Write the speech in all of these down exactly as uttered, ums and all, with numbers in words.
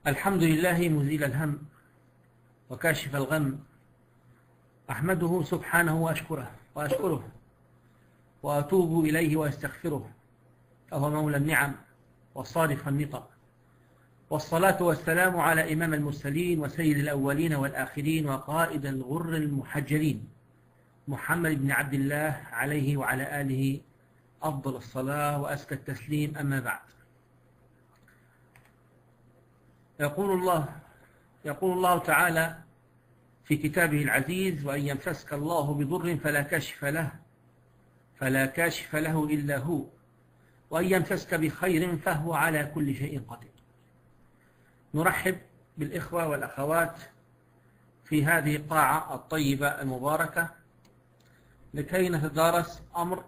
الحمد لله مزيل الهم وكاشف الغم، أحمده سبحانه وأشكره وأشكره وأتوب إليه وأستغفره، فهو مولى النعم وصارف النقم. والصلاة والسلام على إمام المرسلين وسيد الأولين والآخرين وقائد الغر المحجلين محمد بن عبد الله عليه وعلى آله أفضل الصلاة وأزكى التسليم. أما بعد، يقول الله يقول الله تعالى في كتابه العزيز: وإن يمسسك الله بضر فلا كاشف له فلا كاشف له إلا هو، وإن يمسسك بخير فهو على كل شيء قدير. نرحب بالإخوة والأخوات في هذه القاعة الطيبة المباركة لكي نتدارس أمر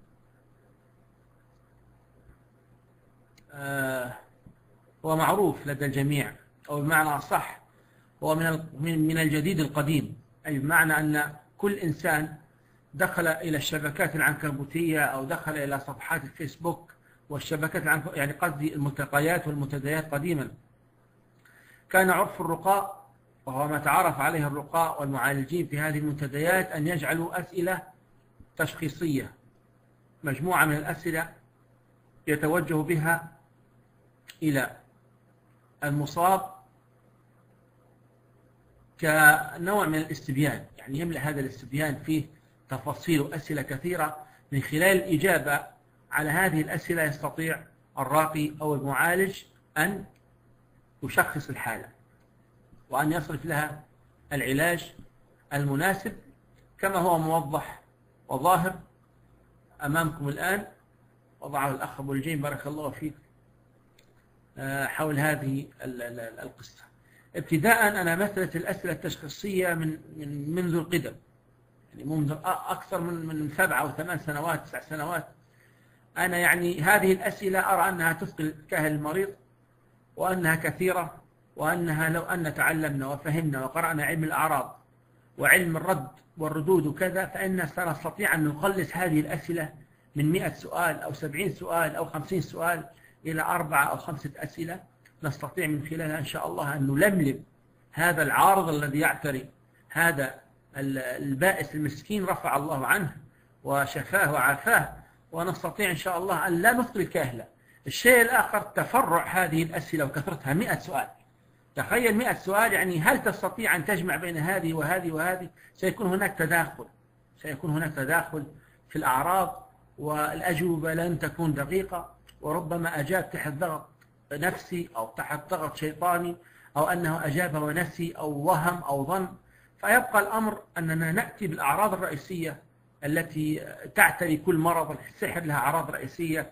آه هو معروف لدى الجميع، أو بمعنى أصح هو من من الجديد القديم، أي بمعنى أن كل إنسان دخل إلى الشبكات العنكبوتية أو دخل إلى صفحات الفيسبوك والشبكات العنكبوتية، يعني قصدي الملتقيات والمنتديات. قديما كان عرف الرقاء، وهو ما تعرف عليه الرقاء والمعالجين في هذه المنتديات، أن يجعلوا أسئلة تشخيصية، مجموعة من الأسئلة يتوجه بها إلى المصاب كنوع من الاستبيان، يعني يملأ هذا الاستبيان فيه تفاصيل وأسئلة كثيرة. من خلال الإجابة على هذه الأسئلة يستطيع الراقي أو المعالج أن يشخص الحالة وأن يصرف لها العلاج المناسب كما هو موضح وظاهر أمامكم الآن. وضعه الأخ أبو الجيم بارك الله فيك حول هذه القصة. ابتداء أنا مسألة الأسئلة التشخيصية من من منذ القدم، يعني منذ أكثر من من سبع أو ثمان سنوات تسع سنوات. أنا يعني هذه الأسئلة أرى أنها تثقل كاهل المريض، وأنها كثيرة، وأنها لو أن تعلمنا وفهمنا وقرأنا علم الأعراض وعلم الرد والردود وكذا، فإن سنستطيع أن نقلص هذه الأسئلة من مئة سؤال أو سبعين سؤال أو خمسين سؤال إلى أربعة أو خمسة أسئلة، نستطيع من خلالها إن شاء الله أن نلملم هذا العارض الذي يعتري هذا البائس المسكين، رفع الله عنه وشفاه وعافاه، ونستطيع إن شاء الله أن لا نثقل كاهلة. الشيء الآخر تفرع هذه الأسئلة وكثرتها، مئة سؤال. تخيل مئة سؤال، يعني هل تستطيع أن تجمع بين هذه وهذه وهذه؟ سيكون هناك تداخل سيكون هناك تداخل في الأعراض، والأجوبة لن تكون دقيقة، وربما أجاب تحت ضغط نفسي أو تحت ضغط شيطاني، أو أنه أجاب ونسي أو وهم أو ظن. فيبقى الأمر أننا نأتي بالأعراض الرئيسية التي تعتري كل مرض. السحر لها أعراض رئيسية،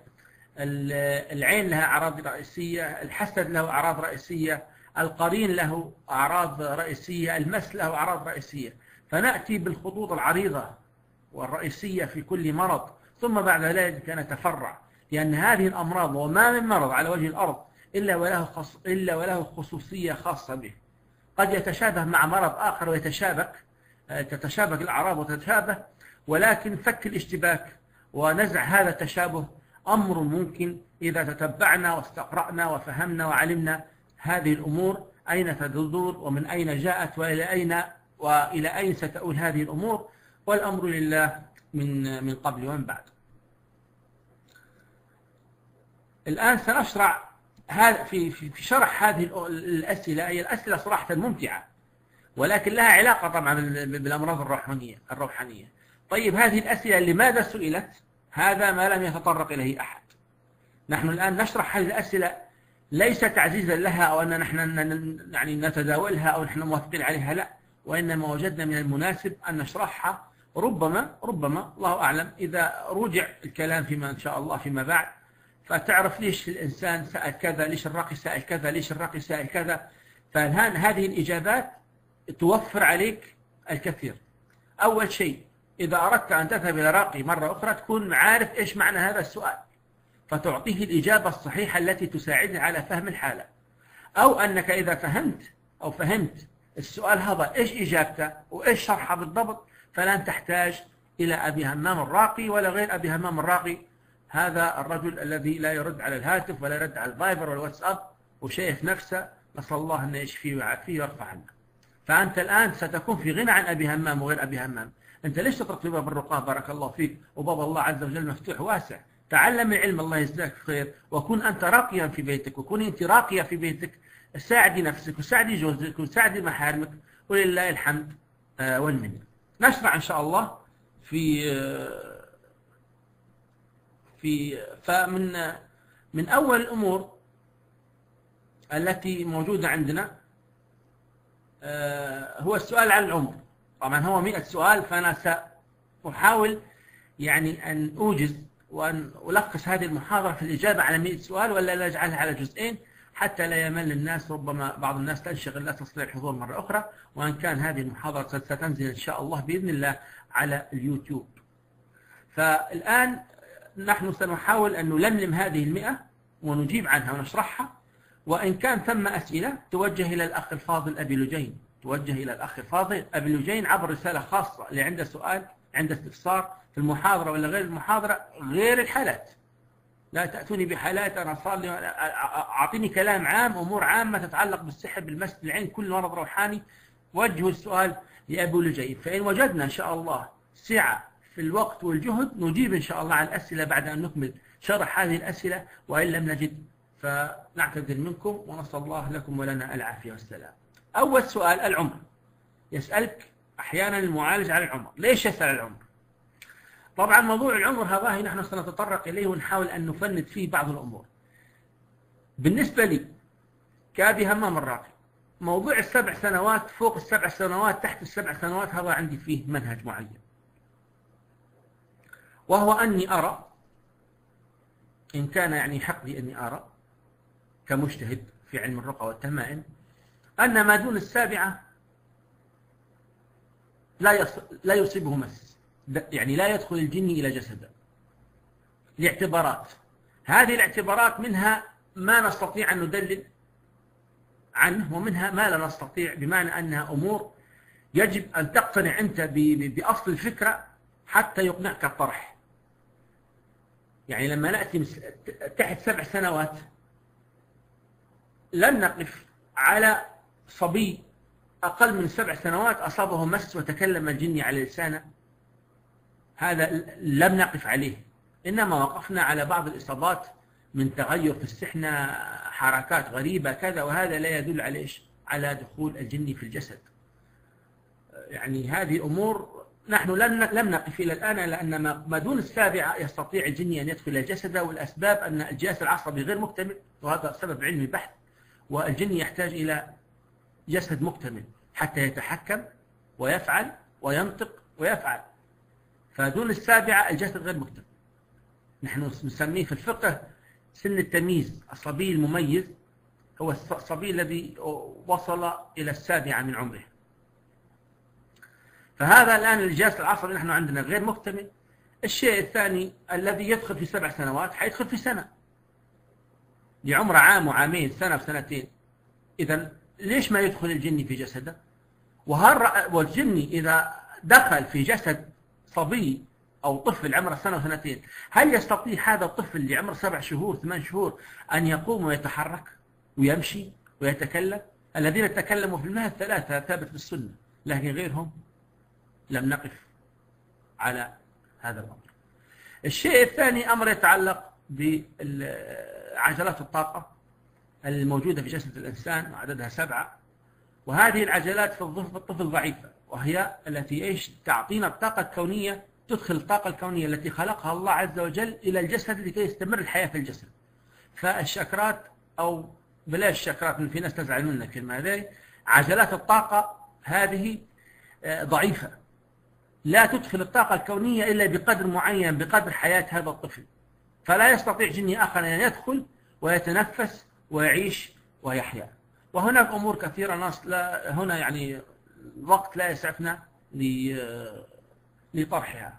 العين لها أعراض رئيسية، الحسد له أعراض رئيسية، القرين له أعراض رئيسية، المس له أعراض رئيسية. فنأتي بالخطوط العريضة والرئيسية في كل مرض، ثم بعد ذلك نتفرع، لأن هذه الأمراض وما من مرض على وجه الأرض إلا وله, خص... إلا وله خصوصية خاصة به. قد يتشابه مع مرض آخر ويتشابك تتشابك الأعراض وتتشابه، ولكن فك الاشتباك ونزع هذا التشابه أمر ممكن إذا تتبعنا واستقرأنا وفهمنا وعلمنا هذه الأمور أين تدور ومن أين جاءت وإلى أين وإلى أين ستؤول هذه الأمور، والأمر لله من من قبل ومن بعد. الآن سنشرع هذا في في شرح هذه الأسئلة. هي الأسئلة صراحة ممتعة، ولكن لها علاقة طبعا بالأمراض الروحانية الروحانية. طيب، هذه الأسئلة لماذا سئلت؟ هذا ما لم يتطرق إليه أحد. نحن الآن نشرح هذه الأسئلة ليس تعزيزا لها أو أن نحن يعني نتداولها أو نحن موافقين عليها، لا، وإنما وجدنا من المناسب أن نشرحها. ربما ربما الله أعلم إذا رجع الكلام فيما إن شاء الله فيما بعد، فتعرف ليش الإنسان سأل كذا، ليش الراقي سأل كذا، ليش الراقي سأل كذا. فالآن هذه الإجابات توفر عليك الكثير. أول شيء، إذا أردت أن تذهب إلى راقي مرة أخرى تكون عارف إيش معنى هذا السؤال، فتعطيه الإجابة الصحيحة التي تساعده على فهم الحالة. أو أنك إذا فهمت أو فهمت السؤال هذا إيش إجابته وإيش شرحه بالضبط، فلن تحتاج إلى أبي همام الراقي ولا غير أبي همام الراقي، هذا الرجل الذي لا يرد على الهاتف ولا يرد على الفايبر والواتساب وشايف نفسه نسأل الله أن يشفيه ويعافيه ويرفع عنه. فأنت الآن ستكون في غنى عن أبي همام وغير أبي همام. أنت ليش تطرق لباب الرقاه؟ بارك الله فيك، وباب الله عز وجل مفتوح واسع. تعلم العلم الله يجزاك خير، وكن أنت راقيا في بيتك، وكن أنت راقية في بيتك. ساعدي نفسك وساعدي جوزك وساعدي محارمك، ولله الحمد والمنة. نشرع إن شاء الله في في فمن من أول الأمور التي موجودة عندنا هو السؤال عن العمر. طبعا هو مئة سؤال، فأنا سأحاول يعني أن أوجز وأن ألخص هذه المحاضرة في الإجابة على مئة سؤال، ولا لا أجعلها على جزئين حتى لا يمل الناس. ربما بعض الناس تنشغل لا تستطيع الحضور مرة أخرى، وأن كان هذه المحاضرة ستنزل إن شاء الله بإذن الله على اليوتيوب. فالآن نحن سنحاول أن نلملم هذه المئة ونجيب عنها ونشرحها، وإن كان ثم أسئلة توجه إلى الأخ الفاضل أبي لجين، توجه إلى الأخ الفاضل أبي لجين عبر رسالة خاصة اللي عنده سؤال، عنده استفسار في المحاضرة ولا غير المحاضرة، غير الحالات. لا تأتوني بحالات أنا صار لي، أعطيني كلام عام، أمور عامة تتعلق بالسحر بالمس بالعين كل مرض روحاني. وجهوا السؤال لأبي لجين، فإن وجدنا إن شاء الله سعة في الوقت والجهد نجيب إن شاء الله عن الأسئلة بعد أن نكمل شرح هذه الأسئلة، وإن لم نجد فنعتذر منكم، ونسأل الله لكم ولنا العافية والسلام. أول سؤال العمر. يسألك أحيانا المعالج على العمر. ليش يسأل العمر؟ طبعا موضوع العمر هذا نحن سنتطرق إليه ونحاول أن نفند فيه بعض الأمور. بالنسبة لي كأبي همام الراقي، موضوع السبع سنوات، فوق السبع سنوات، تحت السبع سنوات، هذا عندي فيه منهج معين، وهو أني أرى، إن كان يعني حقي أني أرى كمجتهد في علم الرقى والتمائم، أن ما دون السابعة لا لا يصيبه مس، يعني لا يدخل الجن إلى جسده لاعتبارات. هذه الاعتبارات منها ما نستطيع أن ندلل عنه، ومنها ما لا نستطيع، بمعنى أنها أمور يجب أن تقتنع أنت بأصل الفكرة حتى يقنعك الطرح. يعني لما نأتي تحت سبع سنوات لن نقف على صبي أقل من سبع سنوات أصابه مس وتكلم الجن على لسانه، هذا لم نقف عليه، إنما وقفنا على بعض الإصابات من تغير في السحنة، حركات غريبة كذا، وهذا لا يدل على إيش؟ على دخول الجن في الجسد. يعني هذه أمور نحن لم نقف إلى الآن، لأن ما دون السابعة يستطيع الجن أن يدخل الجسد، والأسباب أن الجهاز العصبي غير مكتمل، وهذا سبب علمي بحت، والجن يحتاج إلى جسد مكتمل حتى يتحكم ويفعل وينطق ويفعل. فدون السابعة الجسد غير مكتمل. نحن نسميه في الفقه سن التمييز. الصبي المميز هو الصبي الذي وصل إلى السابعة من عمره. فهذا الآن الجهاز العصبي نحن عندنا غير مكتمل. الشيء الثاني الذي يدخل في سبع سنوات حيدخل في سنة، لعمره عام وعامين، سنة وسنتين. إذا ليش ما يدخل الجن في جسده؟ وهل والجن إذا دخل في جسد صبي أو طفل عمره سنة وسنتين، هل يستطيع هذا الطفل اللي عمره سبع شهور ثمان شهور أن يقوم ويتحرك ويمشي ويتكلم؟ الذين تكلموا في المهد ثلاثة ثابت بالسنة، لكن غيرهم لم نقف على هذا الأمر. الشيء الثاني أمر يتعلق بعجلات الطاقة الموجودة في جسد الإنسان، وعددها سبعة، وهذه العجلات في الطفل ضعيفة، وهي التي إيش؟ تعطينا الطاقة الكونية، تدخل الطاقة الكونية التي خلقها الله عز وجل إلى الجسد لكي يستمر الحياة في الجسد. فالشكرات، أو بلاش الشكرات، في ناس تزعل منك الكلمة هذه، عجلات الطاقة هذه ضعيفة، لا تدخل الطاقة الكونية إلا بقدر معين، بقدر حياة هذا الطفل، فلا يستطيع جني آخر أن يدخل ويتنفس ويعيش ويحيا. وهناك أمور كثيرة ناس لا هنا يعني الوقت لا يسعفنا لطرحها.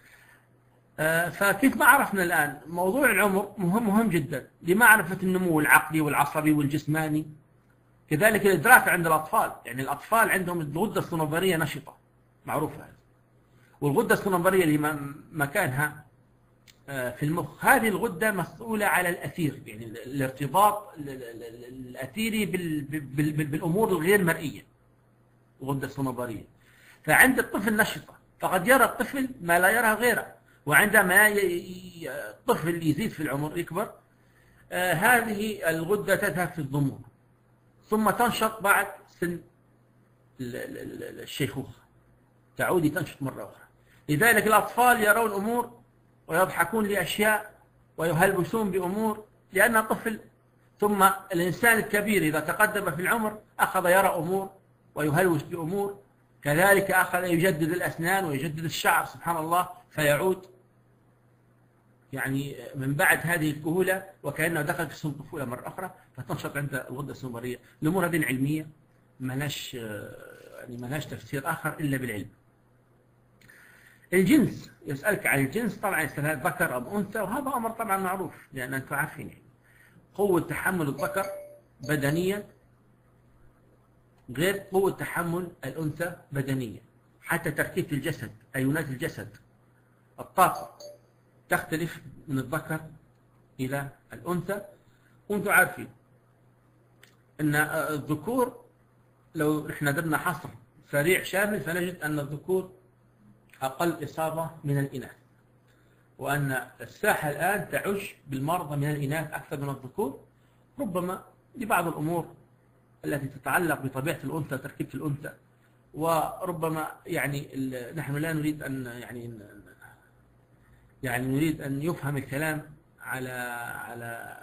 فكيف ما عرفنا الآن موضوع العمر مهم مهم جدا لمعرفة النمو العقلي والعصبي والجسماني، كذلك الإدراك عند الأطفال. يعني الأطفال عندهم الغدة الصنوبرية نشطة، معروفة هذا، والغدة الصنوبرية اللي مكانها في المخ. هذه الغدة مسؤولة على الأثير، يعني الارتباط الأثيري بالأمور الغير مرئية، الغدة الصنوبرية. فعند الطفل نشطة، فقد يرى الطفل ما لا يرى غيره، وعندما الطفل يزيد في العمر يكبر، آه هذه الغدة تذهب في الضمور، ثم تنشط بعد سن الشيخوخة، تعود تنشط مرة أخرى. لذلك الأطفال يرون أمور ويضحكون لأشياء ويهلبسون بأمور لأنه طفل، ثم الإنسان الكبير إذا تقدم في العمر أخذ يرى أمور ويهلوس بأمور، كذلك أخذ يجدد الأسنان ويجدد الشعر سبحان الله، فيعود يعني من بعد هذه الكهولة وكأنه دخل في سن الطفولة مرة أخرى، فتنشط عند الغدة الصنوبرية. الأمور هذه علمية، ما لهاش يعني ما لهاش تفسير آخر إلا بالعلم. الجنس، يسألك عن الجنس، طبعا يسأل ذكر أم أنثى، وهذا أمر طبعا معروف لأن أنتم عارفين يعني قوة تحمل الذكر بدنيا غير قوة تحمل الأنثى بدنيا، حتى تركيب الجسد، أيونات الجسد، الطاقة تختلف من الذكر إلى الأنثى. وأنتم عارفين أن الذكور لو إحنا درنا حصر سريع شامل فنجد أن الذكور أقل إصابة من الإناث، وأن الساحة الآن تعج بالمرضى من الإناث أكثر من الذكور، ربما لبعض الأمور التي تتعلق بطبيعة الأنثى وتركيبة الأنثى، وربما يعني نحن لا نريد أن يعني يعني نريد أن يفهم الكلام على على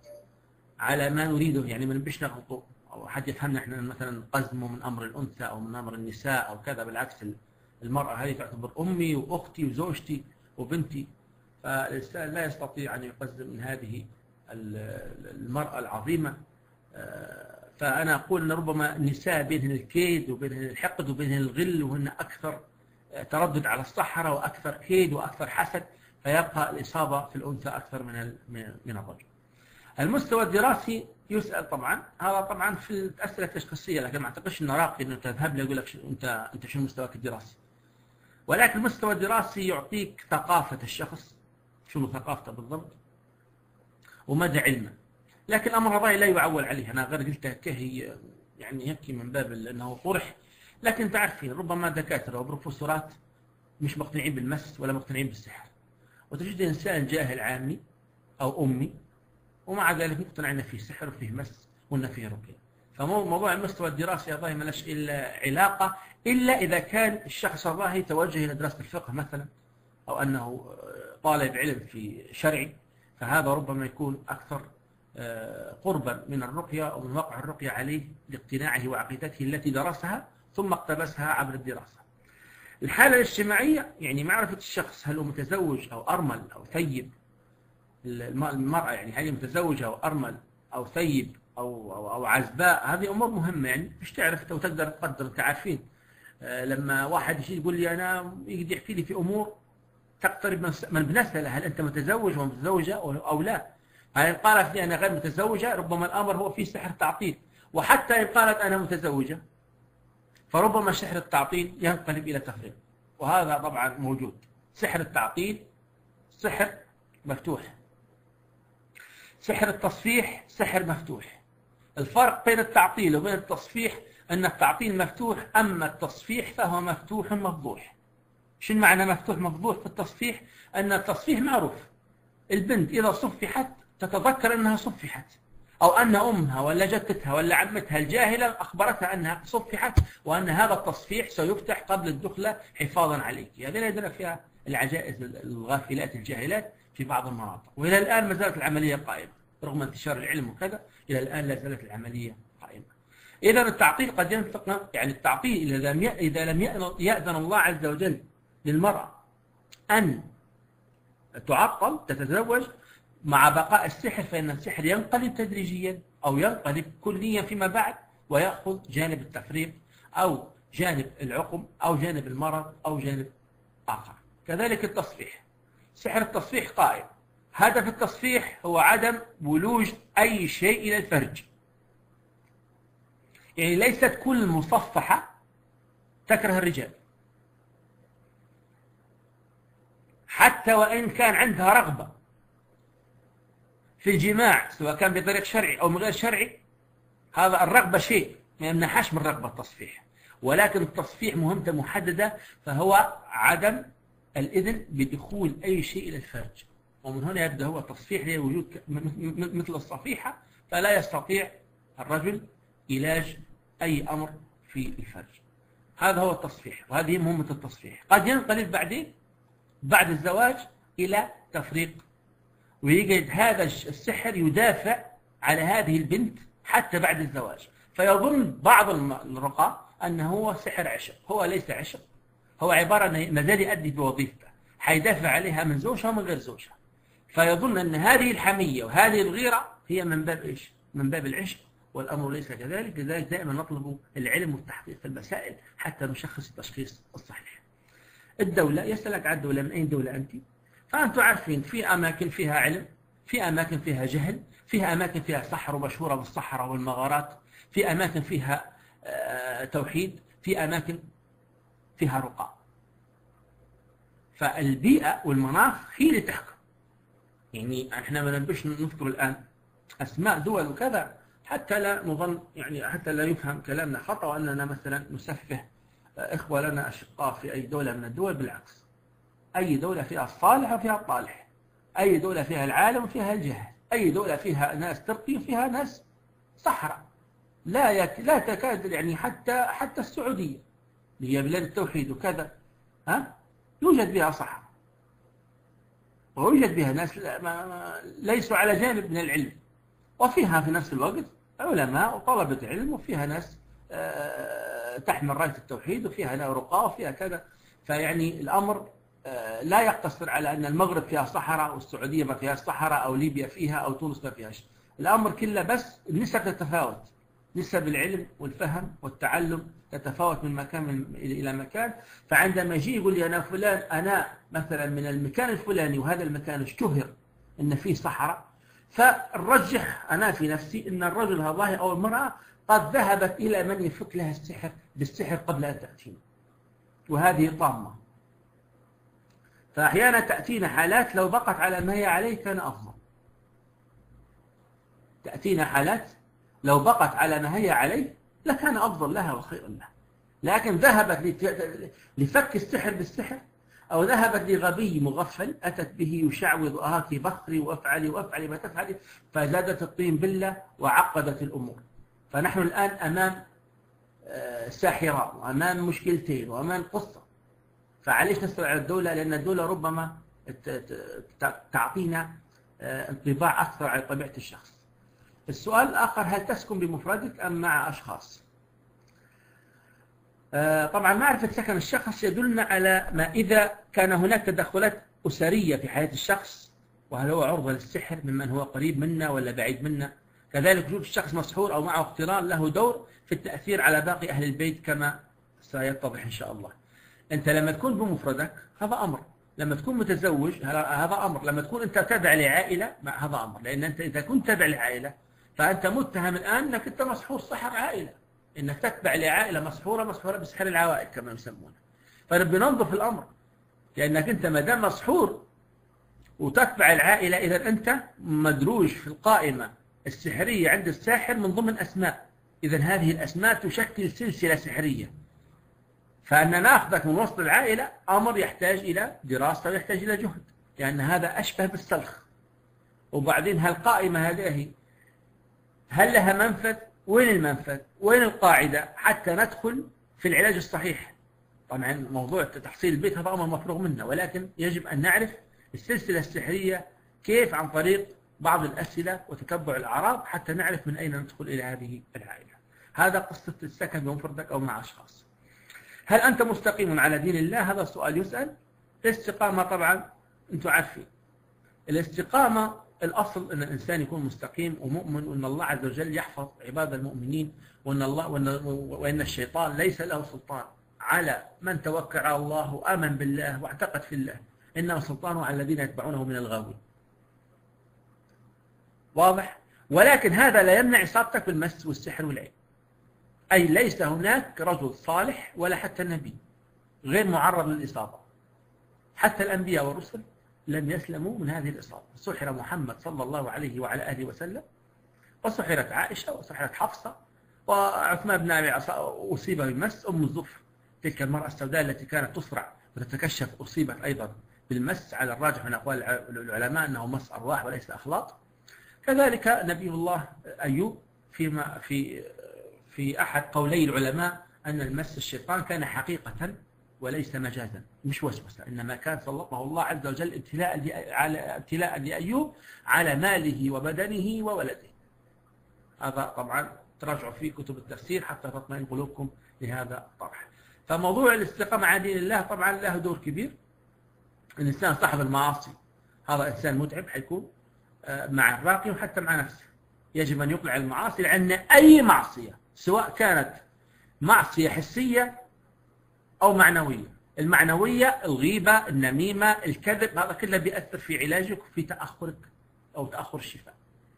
على ما نريده، يعني ما نبيش نغلطه أو حد يفهمنا إحنا مثلا قزمه من أمر الأنثى أو من أمر النساء أو كذا. بالعكس، المرأة هذه تعتبر أمي وأختي وزوجتي وبنتي، فالإنسان لا يستطيع أن يقزم من هذه المرأة العظيمة. فأنا أقول أن ربما النساء بينهن الكيد وبينهن الحقد وبينهن الغل، وهن أكثر تردد على الصحراء وأكثر كيد وأكثر حسد، فيبقى الإصابة في الأنثى أكثر من من الرجل. المستوى الدراسي يسأل طبعا، هذا طبعا في الأسئلة التشخيصية، لكن ما أعتقدش أنه راقي أنه تذهب له يقول لك أنت أنت شنو مستواك الدراسي، ولكن المستوى الدراسي يعطيك ثقافة الشخص، شنو ثقافته بالضبط ومدى علمه. لكن الأمر هذا لا يعول عليه، أنا غير قلتها كهي يعني هيك من باب أنه طرح، لكن تعرفين ربما دكاترة وبروفيسورات مش مقتنعين بالمس ولا مقتنعين بالسحر، وتجد إنسان جاهل عامي أو أمي ومع ذلك مقتنع أن فيه سحر وفيه مس وأن فيه رقية. فموضوع المستوى الدراسي هذا ما لهش إلا علاقة إلا إذا كان الشخص هذا يتوجه إلى دراسة الفقه مثلا، أو أنه طالب علم في شرعي، فهذا ربما يكون أكثر قربا من الرقية أو من واقع الرقية عليه لاقتناعه وعقيدته التي درسها ثم اقتبسها عبر الدراسة. الحالة الاجتماعية يعني معرفة الشخص هل هو متزوج أو أرمل أو ثيب، المرأة يعني هل هي متزوجة أو أرمل أو ثيب أو أو, أو عزباء، هذه أمور مهمة يعني مش تعرف وتقدر تقدر. أنت عارفين لما واحد يجي يقول لي أنا يجي يحكي لي في أمور تقترب من بنسأله هل أنت متزوج ومتزوجة أو لا. إن قالت لي أنا غير متزوجة ربما الأمر هو فيه سحر تعطيل، وحتى إن قالت أنا متزوجة فربما سحر التعطيل ينقلب إلى تفريط، وهذا طبعا موجود. سحر التعطيل سحر مفتوح، سحر التصفيح سحر مفتوح. الفرق بين التعطيل وبين التصفيح أن التعطيل مفتوح، أما التصفيح فهو مفتوح مفضوح. شو معنى مفتوح مفضوح في التصفيح؟ أن التصفيح معروف، البنت إذا صفحت تتذكر أنها صفحت، أو أن أمها ولا جدتها ولا عمتها الجاهلة أخبرتها أنها صفحت، وأن هذا التصفيح سيفتح قبل الدخلة حفاظا عليك. هذه لا يدرك فيها العجائز الغافلات الجاهلات في بعض المناطق، وإلى الآن ما زالت العملية قائمة رغم انتشار العلم وكذا، إلى الآن لا زالت العملية قائمة. إذا التعطيل قد ينتقل، يعني التعطيل إذا لم إذا لم يأذن الله عز وجل للمرأة أن تعطل تتزوج مع بقاء السحر، فإن السحر ينقلب تدريجيا أو ينقلب كليا فيما بعد، ويأخذ جانب التفريط أو جانب العقم أو جانب المرض أو جانب آخر. كذلك التصفيح، سحر التصفيح قائم، هدف التصفيح هو عدم ولوج أي شيء إلى الفرج. يعني ليست كل مصفحة تكره الرجال، حتى وإن كان عندها رغبة في الجماع سواء كان بطريق شرعي أو من غير شرعي، هذا الرغبة شيء ما يمنحش من رغبة التصفيح، ولكن التصفيح مهمته محددة، فهو عدم الإذن بدخول أي شيء إلى الفرج، ومن هنا يبدأ هو التصفيح لوجود مثل الصفيحة، فلا يستطيع الرجل علاج أي أمر في الفرج. هذا هو التصفيح، وهذه مهمة التصفيح. قد ينقلب بعدين بعد الزواج إلى تفريق، ويجد هذا السحر يدافع على هذه البنت حتى بعد الزواج، فيظن بعض الرقاة أنه هو سحر عشق. هو ليس عشق، هو عبارة أنه مازال يؤدي بوظيفته، حيدافع عليها من زوجها ومن غير زوجها، فيظن أن هذه الحمية وهذه الغيرة هي من باب إيش؟ من باب العشق، والأمر ليس كذلك. لذلك دائما نطلب العلم والتحقيق في المسائل حتى نشخص التشخيص الصحيح. الدولة يسألك عن الدولة، من أي دولة أنت؟ فأنتم عارفين في أماكن فيها علم، في أماكن فيها جهل، فيها أماكن فيها سحر ومشهورة بالصحراء والمغارات، في أماكن فيها آه توحيد، في أماكن فيها رقى. فالبيئة والمناخ هي اللي تحكم. يعني احنا ما نبش نذكر الآن أسماء دول وكذا حتى لا نظن، يعني حتى لا يفهم كلامنا خطأ وأننا مثلا نسفه إخوة لنا أشقاء في أي دولة من الدول. بالعكس، أي دولة فيها الصالح وفيها الطالح، أي دولة فيها العالم وفيها الجهل، أي دولة فيها ناس ترقي وفيها ناس صحراء. لا يك... لا تكاد، يعني حتى حتى السعودية اللي هي بلاد التوحيد وكذا، ها يوجد بها صحراء، ويوجد بها ناس ما... ليسوا على جانب من العلم، وفيها في نفس الوقت علماء وطلبة علم، وفيها ناس أه... تحمل راية التوحيد، وفيها ناس رقاة، وفيها كذا. فيعني الأمر لا يقتصر على أن المغرب فيها صحراء والسعودية ما فيها صحراء أو ليبيا فيها أو تونس ما فيهاش. الأمر كله بس النسب تتفاوت، نسب العلم والفهم والتعلم تتفاوت من مكان من إلى مكان. فعندما يجي يقول لي أنا فلان، أنا مثلا من المكان الفلاني وهذا المكان اشتهر أن فيه صحراء، فالرجح أنا في نفسي أن الرجل هذا أو المرأة قد ذهبت إلى من يفك لها السحر بالسحر قبل أن تأتينا، وهذه طامة. فأحيانا تأتينا حالات لو بقت على ما هي عليه كان أفضل. تأتينا حالات لو بقت على ما هي عليه لكان أفضل لها وخير لها، لكن ذهبت لفك السحر بالسحر، أو ذهبت لغبي مغفل أتت به يشعوذ آهاك بخري وأفعلي وأفعلي ما تفعلي، فزادت الطين بلة وعقدت الأمور. فنحن الآن أمام ساحرة وأمام مشكلتين وأمام قصة. فعليش نسأل على الدولة، لأن الدولة ربما تعطينا انطباع أكثر على طبيعة الشخص. السؤال الآخر، هل تسكن بمفردك أم مع أشخاص؟ طبعا معرفة سكن الشخص يدلنا على ما إذا كان هناك تدخلات أسرية في حياة الشخص، وهل هو عرضة للسحر ممن هو قريب منا ولا بعيد منا. كذلك وجود الشخص مسحور أو معه اقتران له دور في التأثير على باقي أهل البيت كما سيتضح إن شاء الله. أنت لما تكون بمفردك هذا أمر، لما تكون متزوج هذا أمر، لما تكون أنت تابع لعائلة هذا أمر. لأن أنت إذا كنت تابع لعائلة فأنت متهم الآن أنك أنت مسحور سحر عائلة، إنك تتبع لعائلة مسحورة مسحورة بسحر العوائل كما يسمونه. فنبي ننظر في الأمر، لأنك أنت ما دام مسحور وتتبع العائلة إذا أنت مدروج في القائمة السحرية عند الساحر من ضمن أسماء. إذا هذه الأسماء تشكل سلسلة سحرية، فأن نأخذك من وسط العائلة أمر يحتاج إلى دراسة ويحتاج إلى جهد، لأن هذا أشبه بالسلخ. وبعدين هالقائمة هذه هل لها منفذ؟ وين المنفذ؟ وين القاعدة حتى ندخل في العلاج الصحيح؟ طبعا موضوع تحصيل البيت هذا أمر مفروغ منه، ولكن يجب أن نعرف السلسلة السحرية كيف عن طريق بعض الأسئلة وتتبع الأعراض حتى نعرف من أين ندخل إلى هذه العائلة. هذا قصة السكن بمفردك أو مع أشخاص. هل أنت مستقيم على دين الله؟ هذا السؤال يسأل. الاستقامة طبعا أنتم عارفين، الاستقامة الأصل أن الإنسان يكون مستقيم ومؤمن، وأن الله عز وجل يحفظ عباد المؤمنين، وأن الله وأن, وأن الشيطان ليس له سلطان على من توكل على الله وآمن بالله واعتقد في الله، إنما سلطانه على الذين يتبعونه من الغاوين. واضح؟ ولكن هذا لا يمنع إصابتك بالمس والسحر والعين. أي ليس هناك رجل صالح ولا حتى النبي غير معرض للإصابة، حتى الأنبياء والرسل لم يسلموا من هذه الإصابة. سحر محمد صلى الله عليه وعلى آله وسلم، وسحرت عائشة، وسحرت حفصة، وعثمان بن أبي عاص أصيب بالمس. أم الزفر تلك المرأة السوداء التي كانت تصرع وتتكشف أصيبت أيضا بالمس، على الراجح من أقوال العلماء أنه مس أرواح وليس أخلاق. كذلك نبي الله أيوب فيما في في أحد قولي العلماء أن المس الشيطان كان حقيقة وليس مجازا، مش وسوسة، إنما كان سلطه الله عز وجل ابتلاء على ابتلاء لأيوب على ماله وبدنه وولده. هذا طبعا تراجعوا في كتب التفسير حتى تطمئن قلوبكم لهذا الطرح. فموضوع الاستقامة على دين الله طبعا له دور كبير. الإنسان صاحب المعاصي هذا إنسان متعب حيكون مع الراقي وحتى مع نفسه. يجب أن يقلع المعاصي، لأن أي معصية سواء كانت معصية حسية أو معنوية، المعنوية الغيبة، النميمة، الكذب، هذا كله بيأثر في علاجك وفي تأخرك أو تأخر الشفاء.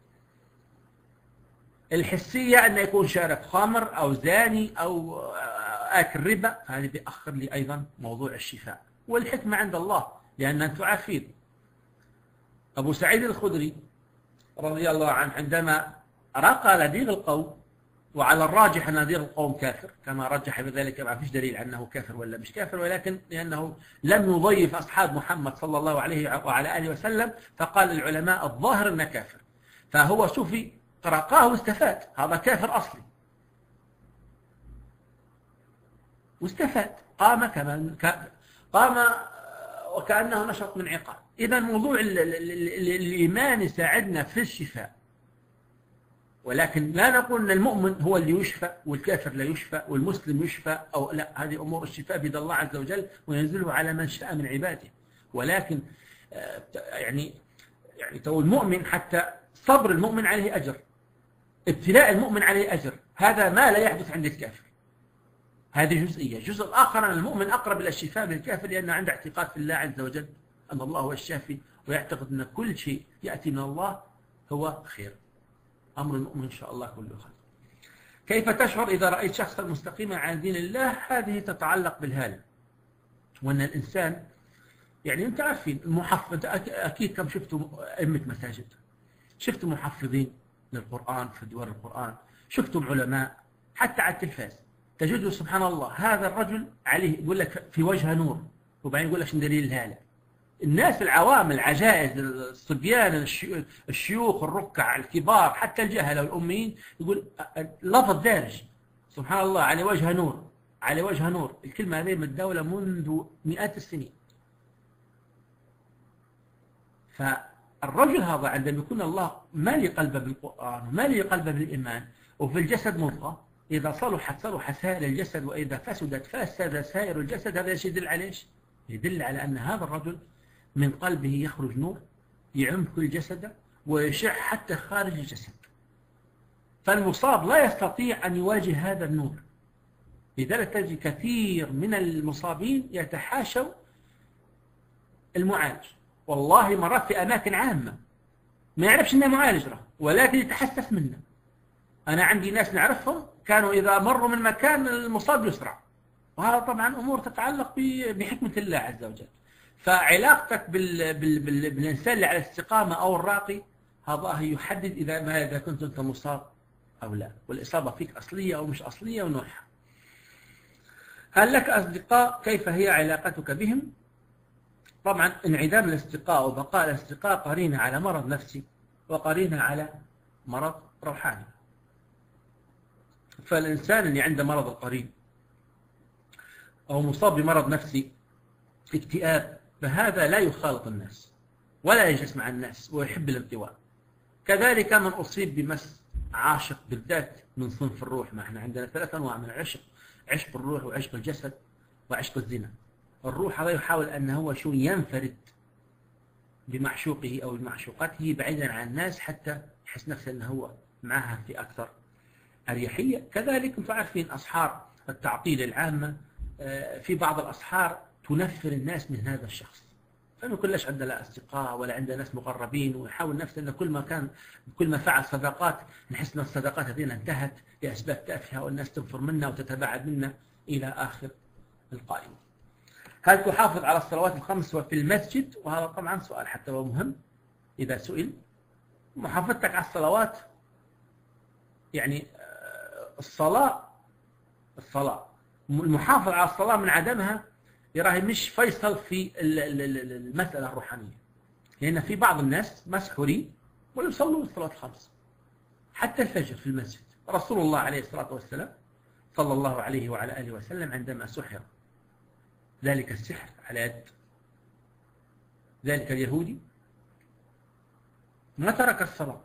الحسية أن يكون شارب خمر أو زاني أو آكل ربا، هذه بيأخر لي أيضا موضوع الشفاء. والحكمة عند الله، لأن أنتم عارفين أبو سعيد الخدري رضي الله عنه عندما رقى لديغ القوم، وعلى الراجح أن لديغ القوم كافر كما رجح بذلك، ما فيش دليل أنه كافر ولا مش كافر، ولكن لأنه لم يضيف أصحاب محمد صلى الله عليه وعلى آله وسلم، فقال العلماء الظاهر أنه كافر. فهو صوفي رقاه واستفاد، هذا كافر أصلي واستفاد، قام كمان قام وكأنه نشط من عقاب. إذا موضوع الإيمان يساعدنا في الشفاء، ولكن لا نقول أن المؤمن هو اللي يشفى والكافر لا يشفى والمسلم يشفى أو لا. هذه أمور الشفاء بيد الله عز وجل وينزله على من شاء من عباده. ولكن يعني يعني تو المؤمن حتى صبر المؤمن عليه أجر، ابتلاء المؤمن عليه أجر، هذا ما لا يحدث عند الكافر. هذه جزئية. الجزء الآخر أن المؤمن أقرب إلى الشفاء من الكافر، لأنه عنده اعتقاد في الله عز وجل أن الله هو الشافي، ويعتقد أن كل شيء يأتي من الله هو خير. أمر المؤمن إن شاء الله كله خير. كيف تشعر إذا رأيت شخصا مستقيما عن دين الله؟ هذه تتعلق بالهالة، وأن الإنسان يعني أنت عارفين المحفظ، أكيد كم شفتوا أئمة مساجد، شفتوا محفظين للقرآن في دوار القرآن، شفتم علماء حتى على التلفاز تجده سبحان الله هذا الرجل عليه يقول لك في وجهه نور، وبعدين يقول لك شنو دليل الهالة. الناس العوام العجائز الصبيان الشيوخ الركع الكبار حتى الجهله والأميين يقول لفظ دارج سبحان الله على وجهه نور، على وجهه نور. الكلمة هذه متداولة منذ مئات السنين. فالرجل هذا عندما يكون الله مالي قلبه بالقرآن ومالي قلبه بالإيمان، وفي الجسد مضغة إذا صلحت صلح سائر الجسد، وإذا فسدت فسد سائر الجسد، هذا يدل على ايش؟ يدل على أن هذا الرجل من قلبه يخرج نور يعم كل جسده ويشع حتى خارج الجسد. فالمصاب لا يستطيع أن يواجه هذا النور. لذلك تجد كثير من المصابين يتحاشوا المعالج، والله مرات في أماكن عامة ما يعرفش أنه معالج له، ولكن يتحسس منه. أنا عندي ناس نعرفهم كانوا إذا مروا من مكان المصاب يسرع، وهذا طبعا أمور تتعلق بحكمة الله عز وجل. فعلاقتك بال... بال... بال... بالإنسان اللي على الاستقامة أو الراقي هذا يحدد إذا ما إذا كنت أنت مصاب أو لا، والإصابة فيك أصلية أو مش أصلية ونوعها. هل لك أصدقاء؟ كيف هي علاقتك بهم؟ طبعا انعدام الاصدقاء وبقاء الاصدقاء قرينة على مرض نفسي وقرينة على مرض روحاني. فالإنسان اللي عنده مرض القرين أو مصاب بمرض نفسي اكتئاب، فهذا لا يخالط الناس ولا يجلس مع الناس ويحب الانطواء. كذلك من أصيب بمس عاشق بالذات من صنف الروح، ما احنا عندنا ثلاث أنواع من العشق: عشق الروح وعشق الجسد وعشق الزنا. الروح هذا يحاول أن هو شو ينفرد بمعشوقه أو بمعشوقته بعيدا عن الناس حتى يحس نفسه أنه هو معها في أكثر أريحية. كذلك أنتم عارفين أسحار التعطيل العامة، في بعض الأسحار تنفر الناس من هذا الشخص، فما كلش عنده لا أصدقاء ولا عنده ناس مقربين، ويحاول نفسه أن كل ما كان كل ما فعل صداقات نحس أن الصداقات هذه انتهت لأسباب تافهة والناس تنفر منا وتتباعد منا إلى آخر القائمة. هل تحافظ على الصلوات الخمس وفي المسجد؟ وهذا طبعا سؤال حتى هو مهم إذا سئل. محافظتك على الصلوات يعني الصلاة الصلاة المحافظة على الصلاة من عدمها يراهي مش فيصل في المسألة الروحانية، لأن في بعض الناس مسحورين ويصلوا الصلاة الخمس حتى الفجر في المسجد. رسول الله عليه الصلاة والسلام صلى الله عليه وعلى آله وسلم عندما سحر ذلك السحر على يد ذلك اليهودي ما ترك الصلاة،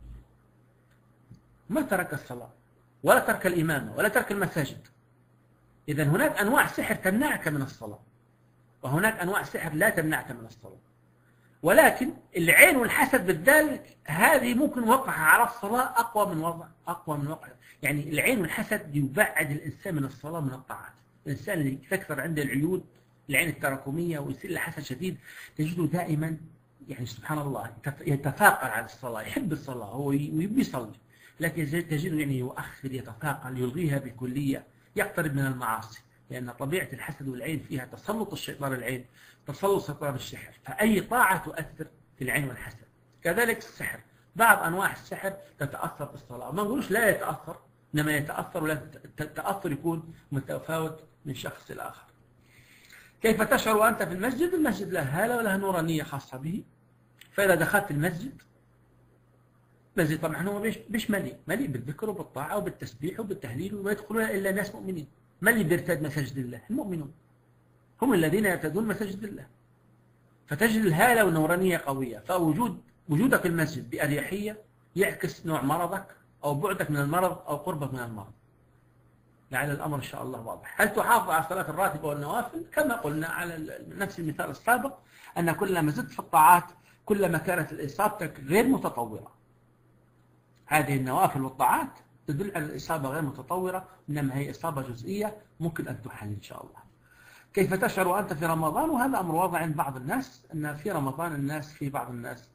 ما ترك الصلاة ولا ترك الإمامة ولا ترك المساجد. إذن هناك أنواع سحر تمنعك من الصلاة، وهناك أنواع سحر لا تمنعك من الصلاة. ولكن العين والحسد بالذات هذه ممكن وقعها على الصلاة أقوى من وضع أقوى من وقع يعني العين والحسد يبعد الإنسان من الصلاة من الطاعات. الإنسان اللي تكثر عنده العيود العين التراكمية ويصير له حسد شديد تجده دائما يعني سبحان الله يتثاقل على الصلاة، يحب الصلاة هو ويبي يصلي، لكن تجده يعني يؤخر يتثاقل يلغيها بكلية، يقترب من المعاصي، لأن طبيعة الحسد والعين فيها تسلط الشيطان العين، تسلط شيطان السحر، فأي طاعة تؤثر في العين والحسد. كذلك السحر، بعض أنواع السحر تتأثر بالصلاة، ما نقولش لا يتأثر، إنما يتأثر ولا التأثر يكون متفاوت من شخص لآخر. كيف تشعر وأنت في المسجد؟ المسجد له هالة ولها نورانية خاصة به، فإذا دخلت المسجد المسجد طبعا هو مش مليء مليء بالذكر وبالطاعة وبالتسبيح وبالتهليل، وما يدخلون إلا ناس مؤمنين. من اللي بيرتاد مساجد الله؟ المؤمنون هم الذين يرتادون مساجد الله، فتجد الهالة والنورانية قوية. فوجود وجودك في المسجد بأريحية يعكس نوع مرضك أو بعدك من المرض أو قربك من المرض. لعل الأمر إن شاء الله واضح. هل تحافظ على الصلاة الراتبة والنوافل؟ كما قلنا على نفس المثال السابق أن كلما زدت في الطاعات كلما كانت إصابتك غير متطورة. هذه النوافل والطاعات تدل على الإصابة غير متطورة، إنما هي إصابة جزئية ممكن أن تحل إن شاء الله. كيف تشعر وأنت في رمضان؟ وهذا أمر واضح عند بعض الناس، أن في رمضان الناس في بعض الناس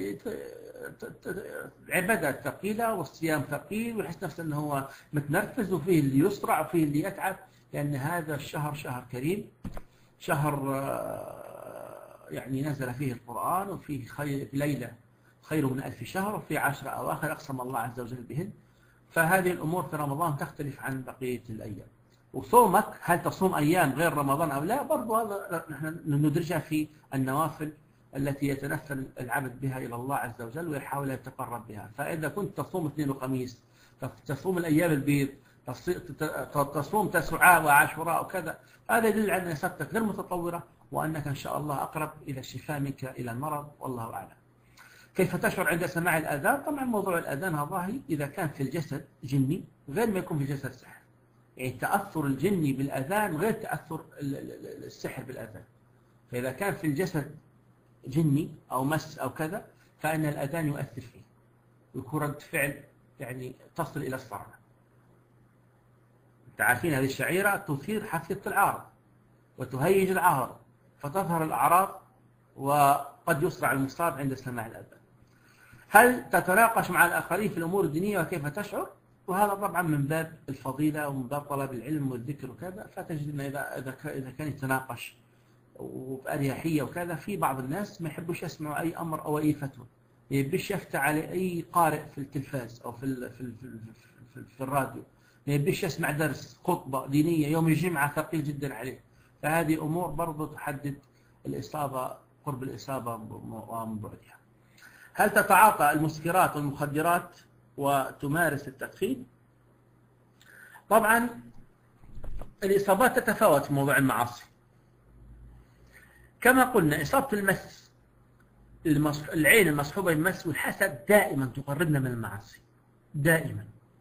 عبادة ثقيلة والصيام ثقيل ويحس نفسه أنه هو متنرفز، وفيه اللي يسرع وفيه اللي يتعب، لأن هذا الشهر شهر كريم، شهر يعني نزل فيه القرآن، وفيه خير في ليلة خير من ألف شهر، وفي عشر أواخر أقسم الله عز وجل بهن. فهذه الأمور في رمضان تختلف عن بقية الأيام. وصومك هل تصوم أيام غير رمضان أو لا؟ برضو هذا نحن ندرجها في النوافل التي يتنفل العبد بها إلى الله عز وجل ويحاول يتقرب بها. فإذا كنت تصوم اثنين وخميس، تصوم الأيام البيض، تصوم تسعاء وعاشوراء وكذا، هذا يدل على أن إصابتك غير متطورة، وأنك إن شاء الله أقرب إلى الشفاء منك إلى المرض، والله أعلم. كيف تشعر عند سماع الأذان؟ طبعا موضوع الأذان هذا إذا كان في الجسد جني غير ما يكون في الجسد سحر، يعني تأثر الجني بالأذان غير تأثر السحر بالأذان. فإذا كان في الجسد جني أو مس أو كذا فإن الأذان يؤثر فيه ويكون رد فعل يعني تصل إلى الصرع. تعرفين هذه الشعيرة تثير حفيظة العارض وتهيج العارض فتظهر الأعراض وقد يصرع المصاب عند سماع الأذان. هل تتناقش مع الآخرين في الأمور الدينية وكيف تشعر؟ وهذا طبعا من باب الفضيلة ومن باب طلب العلم والذكر وكذا، فتجد أن إذا إذا كان يتناقش وبأريحية وكذا، في بعض الناس ما يحبوش يسمعوا أي أمر أو أي فتوى، ما يبيش يفتح على أي قارئ في التلفاز أو في في في, في الراديو، ما يبيش يسمع درس خطبة دينية يوم الجمعة ثقيل جدا عليه. فهذه أمور برضو تحدد الإصابة، قرب الإصابة ومن بعدها. هل تتعاطى المسكرات والمخدرات وتمارس التدخين؟ طبعا الإصابات تتفاوت في موضوع المعاصي. كما قلنا إصابة المس العين المصحوبة بالمس والحسد دائما تقربنا من المعاصي دائما.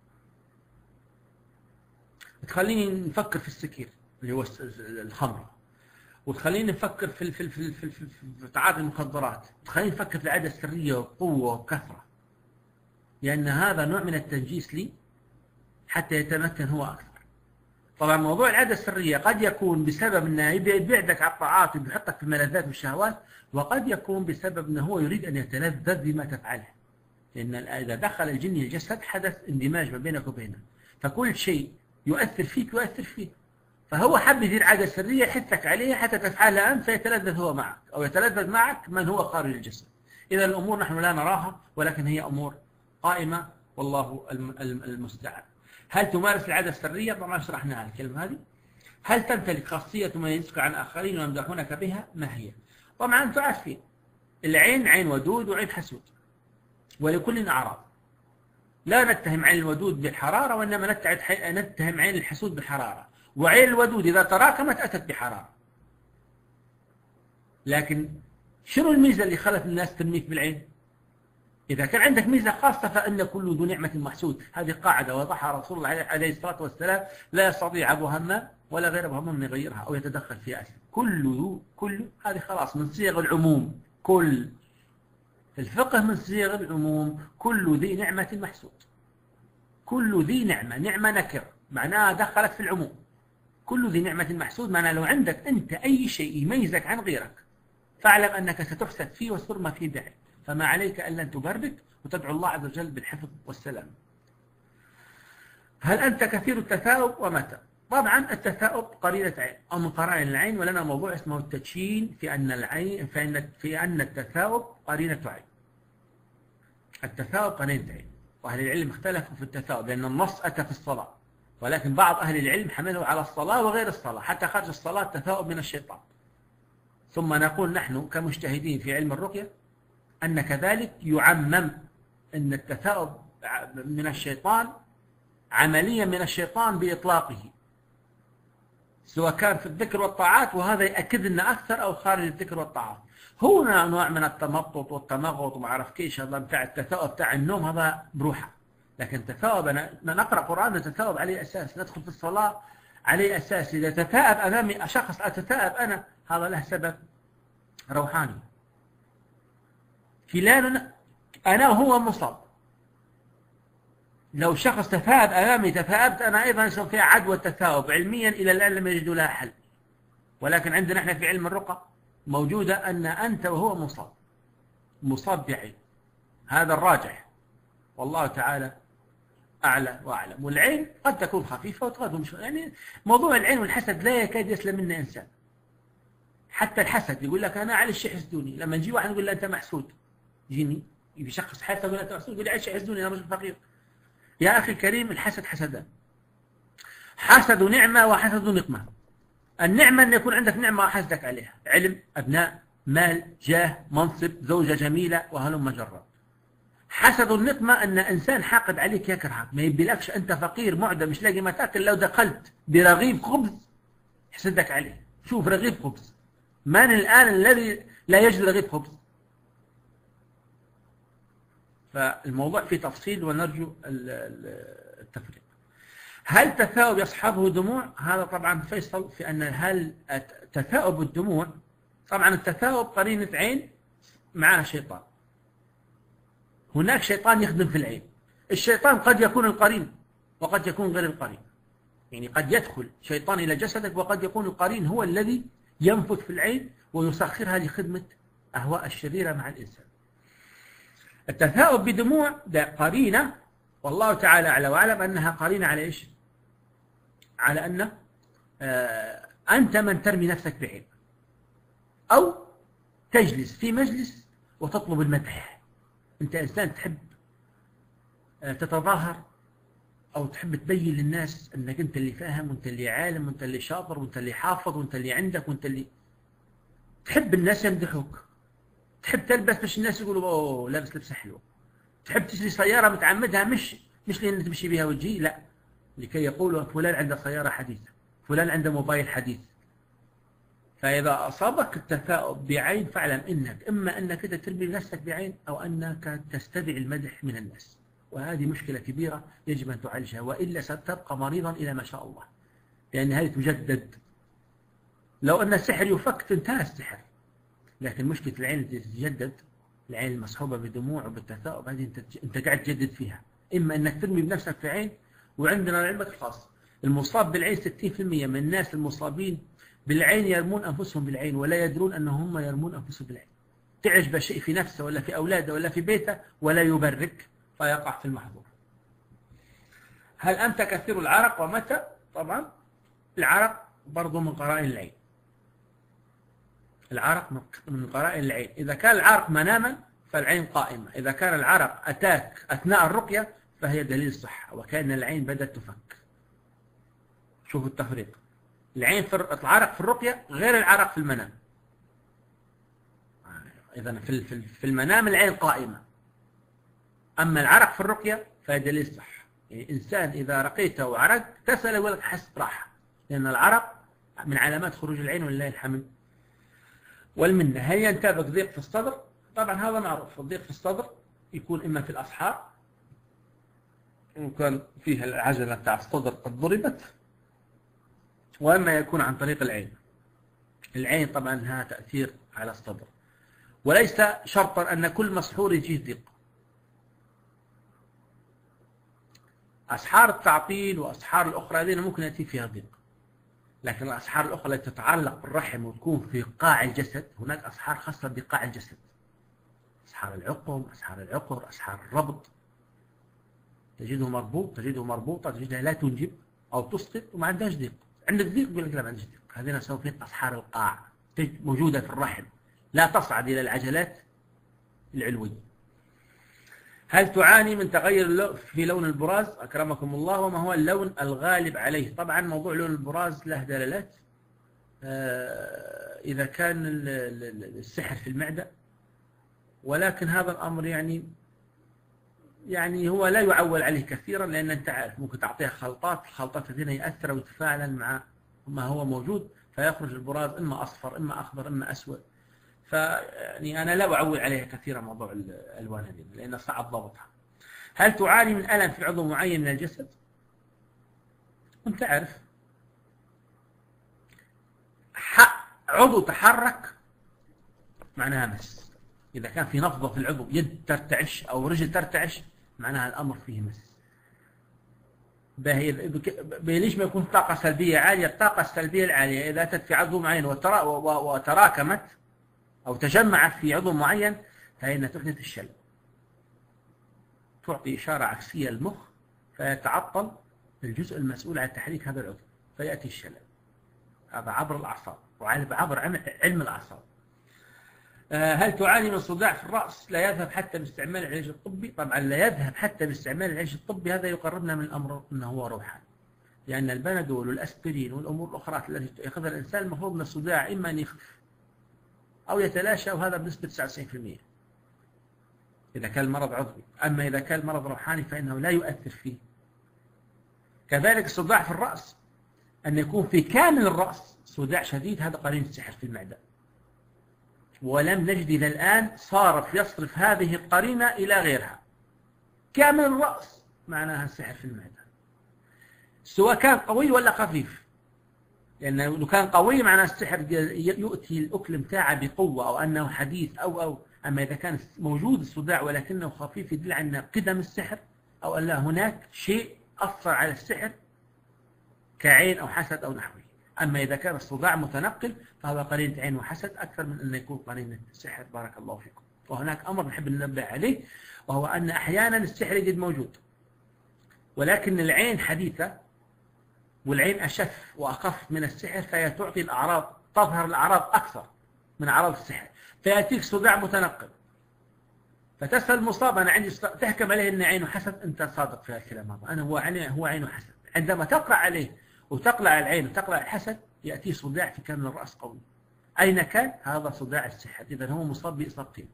تخليني نفكر في السكير اللي هو الخمر، وتخليني نفكر في في في في, في, في تعاطي المخدرات، تخليني نفكر في العادة السرية والقوة والكثرة، لأن هذا نوع من التنجيس لي حتى يتمكن هو أكثر. طبعا موضوع العادة السرية قد يكون بسبب أنه يبعدك عن الطاعات ويحطك في الملذات والشهوات، وقد يكون بسبب أنه هو يريد أن يتلذذ بما تفعله، لأن إذا دخل الجن الجسد حدث اندماج ما بينك وبينه، فكل شيء يؤثر فيك يؤثر فيه. فهو حب يدير عادة سرية يحثك عليها حتى تفعلها أنت فيتلذذ هو معك أو يتلذذ معك من هو خارج الجسد. إذا الأمور نحن لا نراها ولكن هي أمور قائمة والله المستعان. هل تمارس العادة السرية؟ طبعا شرحناها الكلمة هذه. هل تمتلك خاصية تميزك عن آخرين ويمدحونك بها؟ ما هي؟ طبعا أنتم عارفين العين عين ودود وعين حسود، ولكل أعراض. لا نتهم عين الودود بالحرارة وإنما نتهم عين الحسود بالحرارة، وعين الودود إذا تراكمت أتت بحرارة. لكن شنو الميزة اللي خلت الناس ترميك بالعين؟ إذا كان عندك ميزة خاصة فإن كل ذو نعمة محسود. هذه قاعدة وضعها رسول الله عليه الصلاة والسلام، لا يستطيع أبو همام ولا غير أبو همام أن يغيرها أو يتدخل فيها أسلم. كل ذو كل هذه خلاص من صيغ العموم. كل الفقه من صيغ العموم. كل ذي نعمة محسود. كل ذي نعمة، نعمة نكر معناها دخلت في العموم. كل ذي نعمة محسود معناها لو عندك أنت أي شيء يميزك عن غيرك فاعلم أنك ستحسد فيه وترمى فيه بعين، فما عليك ألا تبرك وتدعو الله عز وجل بالحفظ والسلام. هل أنت كثير التثاؤب ومتى؟ طبعا التثاؤب قرينة عين أو من قرائن العين، ولنا موضوع اسمه التدشين في أن العين فإن في أن التثاؤب قرينة عين. التثاؤب قرينة عين، وأهل العلم اختلفوا في التثاؤب لأن النص أتى في الصلاة، ولكن بعض أهل العلم حملوا على الصلاة وغير الصلاة حتى خارج الصلاة التثاؤب من الشيطان. ثم نقول نحن كمجتهدين في علم الرقية أن كذلك يعمم أن التثاؤب من الشيطان عمليا من الشيطان بإطلاقه، سواء كان في الذكر والطاعات، وهذا يأكد لنا أكثر أو خارج الذكر والطاعات. هنا نوع من التمطط والتمغط وما أعرف كيش، هذا بتاع التثاؤب بتاع النوم هذا بروحه. لكن التثاؤب أنا نقرأ قرآن نتثاؤب عليه أساس، ندخل في الصلاة عليه أساس. إذا تثاءب أمامي شخص أتثاءب أنا هذا له سبب روحاني. فلان أنا وهو مصاب. لو شخص تثاءب أمامي تثاءبت أنا أيضا، سوف فيها عدوى التثاؤب. علميا إلى الآن لم يجدوا لها حل، ولكن عندنا احنا في علم الرقى موجودة أن أنت وهو مصاب، مصاب بعين. هذا الراجح والله تعالى أعلى وأعلم. والعين قد تكون خفيفة وقد تكون مش، يعني موضوع العين والحسد لا يكاد يسلم منه إنسان. حتى الحسد يقول لك أنا على الشيء يحسدوني، لما نجي واحد يقول له أنت محسود، يجيني يجي شخص حسد يقول أنت محسود، يقول لي عايش يحسدوني أنا رجل فقير. يا أخي الكريم الحسد حسدان، حسد نعمة وحسد نقمة. النعمة أن يكون عندك نعمة وحسدك عليها، علم، أبناء، مال، جاه، منصب، زوجة جميلة وهلم جرا. حسد النقمة أن إنسان حاقد عليك يكرهك، ما يبيلكش أنت فقير معدم مش لاقي ما تاكل، لو دخلت برغيف خبز يحسدك عليه. شوف رغيف خبز، من الآن الذي لا يجد رغيف خبز؟ فالموضوع فيه تفصيل ونرجو التفريق. هل تثاؤب يصحبه دموع؟ هذا طبعا فيصل في أن هل تثاؤب الدموع، طبعا التثاؤب قرينة عين معها شيطان. هناك شيطان يخدم في العين. الشيطان قد يكون القرين وقد يكون غير القرين، يعني قد يدخل شيطان إلى جسدك وقد يكون القرين هو الذي ينفث في العين ويسخرها لخدمة أهواء الشريرة مع الإنسان. التثاؤب بدموع ده قرينة، والله تعالى أعلى وأعلم أنها قرينة على إيش؟ على أن آه أنت من ترمي نفسك بعين، أو تجلس في مجلس وتطلب المدح. أنت إنسان تحب آه تتظاهر أو تحب تبين للناس أنك أنت اللي فاهم وأنت اللي عالم وأنت اللي شاطر وأنت اللي حافظ وأنت اللي عندك وأنت اللي تحب الناس يمدحوك. تحب تلبس مش الناس يقولوا أوه لابس لبسة حلوة. تحب تشتري سيارة متعمدها مش مش لأن تمشي بها وتجي، لا، لكي يقولوا فلان عنده سيارة حديثة، فلان عنده موبايل حديث. فإذا أصابك التثاؤب بعين فاعلم إنك إما أنك ترمي نفسك بعين أو أنك تستدعي المدح من الناس، وهذه مشكلة كبيرة يجب أن تعالجها، وإلا ستبقى مريضا إلى ما شاء الله، لأن هذه تجدد. لو أن السحر يفك انتهى السحر، لكن مشكلة العين تتجدد، العين المصحوبة بدموع وبالتثاؤب هذه انت انت قاعد تجدد فيها. اما انك ترمي بنفسك في عين، وعندنا علمك الخاص المصاب بالعين ستين بالمئة من الناس المصابين بالعين يرمون انفسهم بالعين ولا يدرون انهم يرمون انفسهم بالعين. تعجب شيء في نفسه ولا في اولاده ولا في بيته ولا يبرك فيقع في المحظور. هل انت كثير العرق ومتى؟ طبعا العرق برضو من قرائن العين. العرق من قرائن العين. إذا كان العرق مناما فالعين قائمة، إذا كان العرق أتاك أثناء الرقية فهي دليل صحة، وكأن العين بدأت تفك. شوفوا التفريق، العين في العرق في الرقية غير العرق في المنام. إذا في المنام العين قائمة، أما العرق في الرقية فهي دليل صحة. يعني إنسان إذا رقيته وعرق تسأل يقول لك حس راحة، لأن العرق من علامات خروج العين ولله الحمد والمنة. هل ينتابك ضيق في الصدر؟ طبعا هذا معروف، الضيق في الصدر يكون إما في الأسحار، إن كان فيها العجلة بتاع الصدر قد ضربت، وإما يكون عن طريق العين. العين طبعا لها تأثير على الصدر، وليس شرطا أن كل مسحور يجيه ضيق. أسحار التعطيل وأسحار الأخرى هذه ممكن يأتي فيها ضيق، لكن الأسحار الأخرى التي تتعلق بالرحم وتكون في قاع الجسد، هناك أسحار خاصة بقاع الجسد، أسحار العقم، أسحار العقر، أسحار الربط، تجده مربوط، تجده مربوطة، تجدها لا تنجب أو تسقط وما عندهاش ضيق. عندك ضيق يقول لك لا ما عنديش ضيق. هذه نسميها أسحار القاع، موجودة في الرحم لا تصعد إلى العجلات العلوية. هل تعاني من تغير في لون البراز أكرمكم الله؟ وما هو اللون الغالب عليه؟ طبعا موضوع لون البراز له دلالات. إذا كان السحر في المعدة، ولكن هذا الأمر يعني يعني هو لا يعول عليه كثيرا، لأن أنت عارف ممكن تعطيها خلطات، الخلطات هذه يأثر ويتفاعل مع ما هو موجود فيخرج البراز إما أصفر إما أخضر إما أسود. فيعني أنا لا أعول عليها كثيرا موضوع الألوان هذه لأن صعب ضبطها. هل تعاني من ألم في عضو معين من الجسد؟ أنت عارف عضو تحرك معناها مس. إذا كان في نفضة في العضو، يد ترتعش أو رجل ترتعش، معناها الأمر فيه مس. ليش ما يكون طاقة سلبية عالية؟ الطاقة السلبية العالية إذا أتت في عضو معين وتراكمت أو تجمعت في عضو معين فإنها تحدث الشلل، تعطي إشارة عكسية للمخ فيتعطل الجزء المسؤول عن تحريك هذا العضو فيأتي الشلل. هذا عبر الأعصاب وعبر علم الأعصاب. هل تعاني من صداع في الرأس لا يذهب حتى باستعمال العلاج الطبي؟ طبعا لا يذهب حتى باستعمال العلاج الطبي، هذا يقربنا من الأمر أنه هو روحاني، لأن البنادول والأسبرين والأمور الأخرى التي يأخذها الإنسان المفروض أن الصداع إما أن يخف أو يتلاشى، وهذا بنسبة تسعة وتسعين بالمئة إذا كان المرض عضوي. أما إذا كان المرض روحاني فإنه لا يؤثر فيه. كذلك الصداع في الرأس، أن يكون في كامل الرأس صداع شديد، هذا قرين السحر في المعدة، ولم نجد إلى الآن صارف يصرف هذه القرينة إلى غيرها. كامل الرأس معناها السحر في المعدة، سواء كان قوي ولا خفيف، لأنه لو كان قوي معناه السحر يؤتي الأكل متاعه بقوة أو أنه حديث أو أو أما إذا كان موجود الصداع ولكنه خفيف يدل على قدم السحر أو أن هناك شيء أثر على السحر كعين أو حسد أو نحوه. أما إذا كان الصداع متنقل فهذا قرينة عين وحسد أكثر من أن يكون قرينة السحر. بارك الله فيكم. وهناك أمر نحب ننبه عليه، وهو أن أحيانا السحر يجد موجود ولكن العين حديثة والعين أشف وأخف من السحر، فهي تعطي الأعراض، تظهر الأعراض أكثر من أعراض السحر، فيأتيك صداع متنقل فتسأل المصاب أنا عندي تحكم عليه أن عينه حسد. أنت صادق في الكلام هذا، أنا هو عينه هو عينه حسد. عندما تقرأ عليه وتقلع العين وتقلع الحسد يأتيه صداع في كامل الرأس قوي، أين كان؟ هذا صداع السحر، إذا هو مصاب بإصابتين.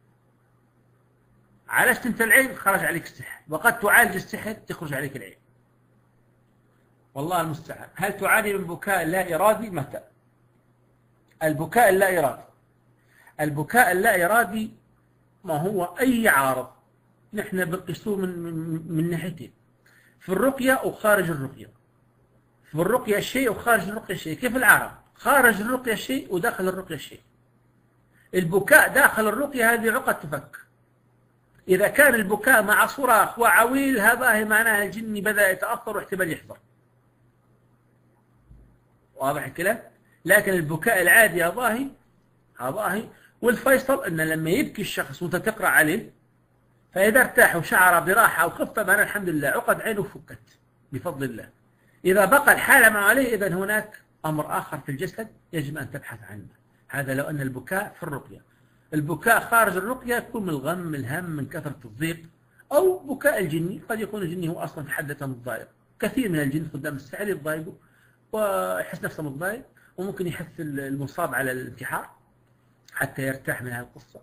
عالجت أنت العين خرج عليك السحر، وقد تعالج السحر تخرج عليك العين، والله المستعان. هل تعاني من بكاء لا إرادي؟ متى؟ البكاء اللا إرادي، البكاء اللا إرادي ما هو أي عارض نحن بنقيسوه من, من, من ناحيتين، في الرقية وخارج الرقية. في الرقية شيء وخارج الرقية شيء. كيف العارض؟ خارج الرقية شيء وداخل الرقية شيء. البكاء داخل الرقية هذه عقد تفك. إذا كان البكاء مع صراخ وعويل هذا معناها الجن بدأ يتأثر واحتمال يحضر. واضح الكلام؟ لكن البكاء العادي هذاهي هذاهي والفيصل أن لما يبكي الشخص وانت تقرأ عليه فإذا ارتاح وشعر براحة وخفة معناه الحمد لله عقد عينه فكت بفضل الله. إذا بقى الحالة ما عليه إذا هناك أمر آخر في الجسد يجب أن تبحث عنه. هذا لو أن البكاء في الرقية. البكاء خارج الرقية يكون من الغم، من الهم، من كثرة الضيق، أو بكاء الجني. قد يكون الجني هو أصلا في حد ذاته متضايق. كثير من الجن قدام السحر يتضايقوا ويحس نفسه متضايق، وممكن يحث المصاب على الانتحار حتى يرتاح من هذه القصة.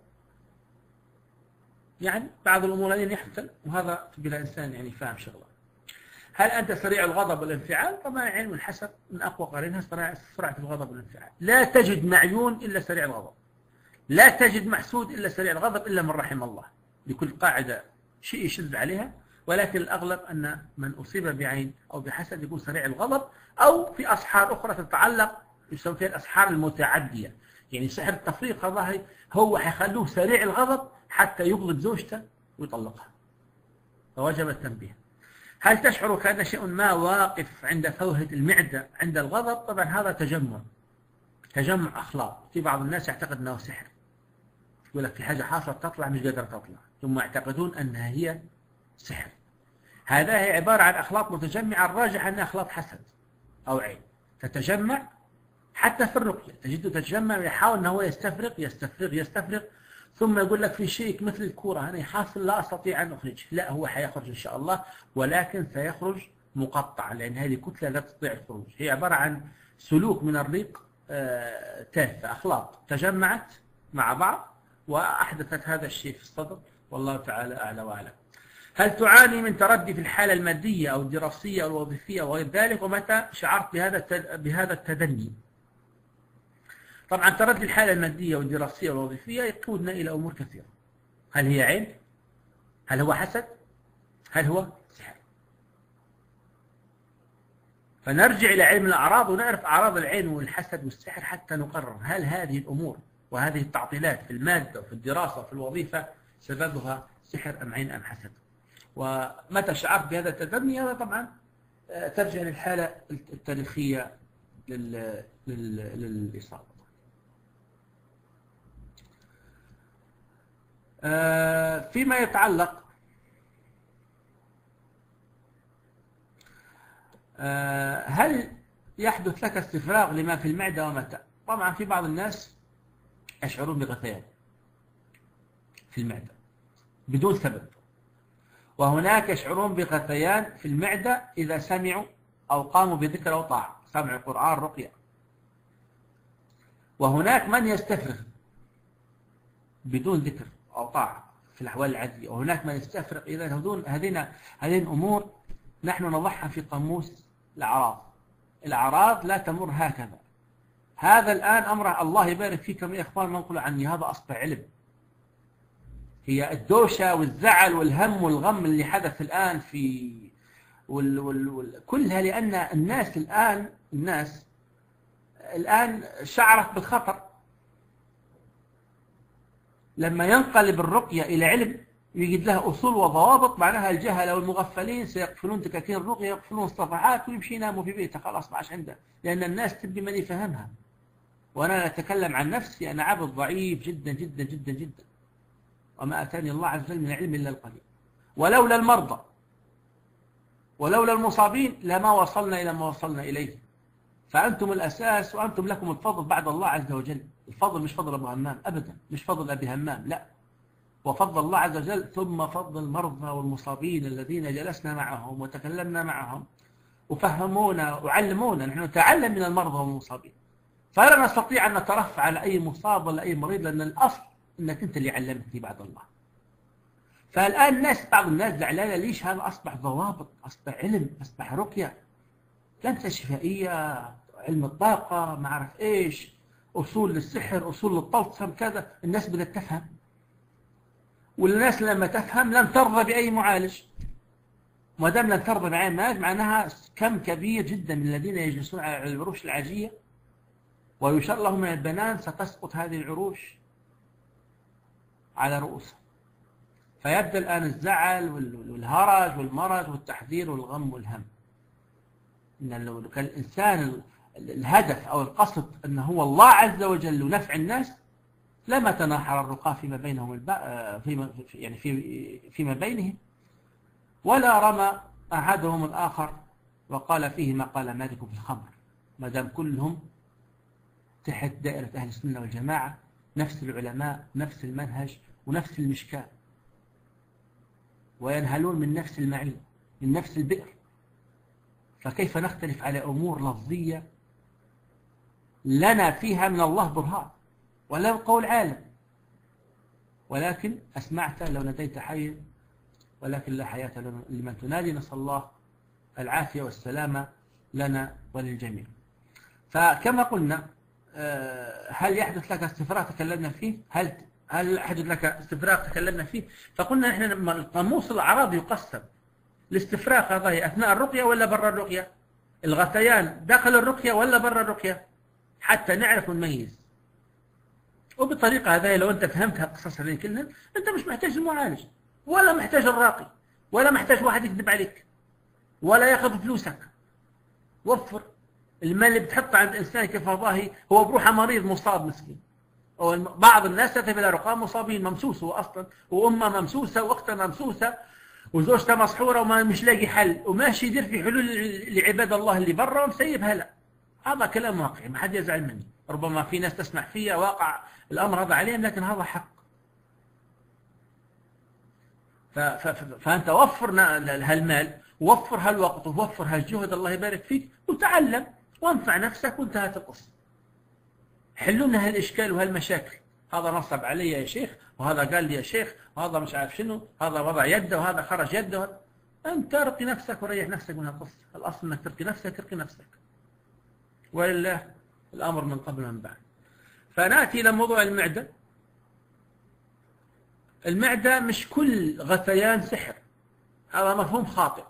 يعني بعض الأمور هذه يحصل، وهذا بلا إنسان يعني فاهم شغله. هل أنت سريع الغضب والانفعال؟ طبعا علم الحسب من أقوى قرينها سرعة الغضب والانفعال. لا تجد معيون إلا سريع الغضب، لا تجد محسود إلا سريع الغضب، إلا من رحم الله. لكل قاعدة شيء يشد عليها، ولكن الأغلب أن من أصيب بعين أو بحسد يكون سريع الغضب، أو في أسحار أخرى تتعلق يسمى فيها الأسحار المتعدية. يعني سحر التفريق هذا هو حيخلوه سريع الغضب حتى يغضب زوجته ويطلقها، فوجب التنبيه. هل تشعر كأن شيء ما واقف عند فوهة المعدة عند الغضب؟ طبعا هذا تجمع تجمع أخلاق. في بعض الناس يعتقد أنه سحر، يقول لك في حاجة حاصلة تطلع مش قادرة تطلع، ثم يعتقدون أنها هي سحر. هذا هي عبارة عن أخلاق متجمعة، الراجح أنها أخلاق حسد أو عين تتجمع. حتى في الرقية تجده تتجمع ويحاول أنه هو يستفرغ يستفرغ يستفرغ، ثم يقول لك في شيء مثل الكورة أنا حاصل لا أستطيع أن أخرج. لا، هو حيخرج إن شاء الله، ولكن سيخرج مقطع، لأن هذه كتلة لا تستطيع الخروج. هي عبارة عن سلوك من الريق آه تافه، أخلاق تجمعت مع بعض وأحدثت هذا الشيء في الصدر، والله تعالى أعلى وأعلم. هل تعاني من تردي في الحالة المادية أو الدراسية أو الوظيفية وغير ذلك؟ ومتى شعرت بهذا بهذا التدني؟ طبعا تردي الحالة المادية والدراسية والوظيفية يقودنا إلى أمور كثيرة. هل هي عين؟ هل هو حسد؟ هل هو سحر؟ فنرجع إلى علم الأعراض ونعرف أعراض العين والحسد والسحر حتى نقرر هل هذه الأمور وهذه التعطيلات في المادة وفي الدراسة وفي الوظيفة سببها سحر أم عين أم حسد. ومتى شعرت بهذا التدني؟ هذا طبعا ترجع للحالة التاريخية للإصابة. فيما يتعلق هل يحدث لك استفراغ لما في المعدة ومتى؟ طبعا في بعض الناس يشعرون بغثيان في المعدة بدون سبب، وهناك يشعرون بغثيان في المعدة إذا سمعوا أو قاموا بذكر أو طاعة، سمع القرآن، رقية. وهناك من يستفرغ بدون ذكر أو طاعة في الأحوال العادية، وهناك من يستفرغ. إذا هذين هذه الأمور نحن نضعها في قاموس الأعراض. الأعراض لا تمر هكذا. هذا الآن أمر الله يبارك فيكم يا إخوان، ما نقول عني هذا أصبح علم. هي الدوشة والزعل والهم والغم اللي حدث الآن في وال وال وال كلها لأن الناس الآن الناس الآن شعرت بالخطر. لما ينقلب الرقية إلى علم يجد لها أصول وضوابط، معناها الجهلة والمغفلين سيقفلون دكاكين الرقية، يقفلون الصفحات ويمشي يناموا في بيته، خلاص ما عادش عنده، لأن الناس تبي من يفهمها. وأنا أتكلم عن نفسي، أنا عبد ضعيف جدا جدا جدا جدا، وما أتاني الله عز وجل من العلم إلا القليل. ولولا المرضى ولولا المصابين لما وصلنا إلى ما وصلنا إليه. فأنتم الأساس وأنتم لكم الفضل بعد الله عز وجل. الفضل مش فضل أبو همام أبدا، مش فضل أبي همام، لا، وفضل الله عز وجل، ثم فضل المرضى والمصابين الذين جلسنا معهم وتكلمنا معهم وفهمونا وعلمونا. نحن نتعلم من المرضى والمصابين، فلا نستطيع أن نترفع على أي مصاب ولا أي مريض، لأن الأصل أنك أنت اللي علمتني بعد الله. فالآن الناس بعض الناس زعلانة ليش؟ هذا أصبح ضوابط، أصبح علم، أصبح رقية، لمسة شفائية، علم الطاقة، ما أعرف إيش، أصول للسحر، أصول للطلسم، كذا. الناس بدأت تفهم، والناس لما تفهم لن ترضى بأي معالج. ما دام لن ترضى بأي معالج معناها كم كبير جدا من الذين يجلسون على العروش العاجية ويشار لهم من البنان ستسقط هذه العروش على رؤوسهم. فيبدأ الآن الزعل والهرج والمرض والتحذير والغم والهم. إن لو كان الإنسان الهدف أو القصد أنه هو الله عز وجل ونفع الناس لما تناحر الرقاة فيما بينهم الب... فيما يعني في فيما بينهم، ولا رمى أحدهم الآخر وقال فيه ما قال مالك في الخمر. ما دام كلهم تحت دائرة أهل السنة والجماعة، نفس العلماء، نفس المنهج، ونفس المشكاة، وينهلون من نفس المعين، من نفس البئر. فكيف نختلف على أمور لفظية لنا فيها من الله برهان ولا قول عالم؟ ولكن أسمعت لو ناديت حي، ولكن لا حياة لمن تنادي. نسأل الله العافية والسلامة لنا وللجميع. فكما قلنا، هل يحدث لك استفراغ تكلمنا فيه؟ هل هل يحدث لك استفراغ تكلمنا فيه؟ فقلنا نحن القاموس الأعراض يقسم. الاستفراغ هذا هي أثناء الرقية ولا برا الرقية؟ الغثيان داخل الرقية ولا برا الرقية؟ حتى نعرف ونميز. وبالطريقة هذه لو أنت فهمت هالقصص هذه كلها، أنت مش محتاج المعالج، ولا محتاج الراقي، ولا محتاج واحد يكذب عليك، ولا ياخذ فلوسك. وفر المال اللي بتحطه عند إنسان كيف والله هو بروحه مريض مصاب مسكين. بعض الناس تذهب إلى رقام مصابين، ممسوس هو أصلا، وأمه ممسوسة، وأختها ممسوسة، وزوجته مسحورة، وما مش لاقي حل، وماشي يدير في حلول لعباد الله اللي برا ومسيبها لا. هذا كلام واقعي، ما حد يزعل مني. ربما في ناس تسمع فيها واقع الأمر هذا عليهم، لكن هذا حق. فأنت وفر هالمال، ووفر هالوقت، ووفر هالجهد، الله يبارك فيك، وتعلم وانفع نفسك، وانتهت القصة. حلوا لنا هالإشكال وهالمشاكل. هذا نصب علي يا شيخ، وهذا قال لي يا شيخ، وهذا مش عارف شنو، هذا وضع يده، وهذا خرج يده. أنت ارقي نفسك وريح نفسك من هالقصة. الأصل أنك ترقي نفسك، ترقي نفسك، ولله الأمر من قبل ومن بعد. فنأتي إلى موضوع المعدة. المعدة مش كل غثيان سحر، هذا مفهوم خاطئ.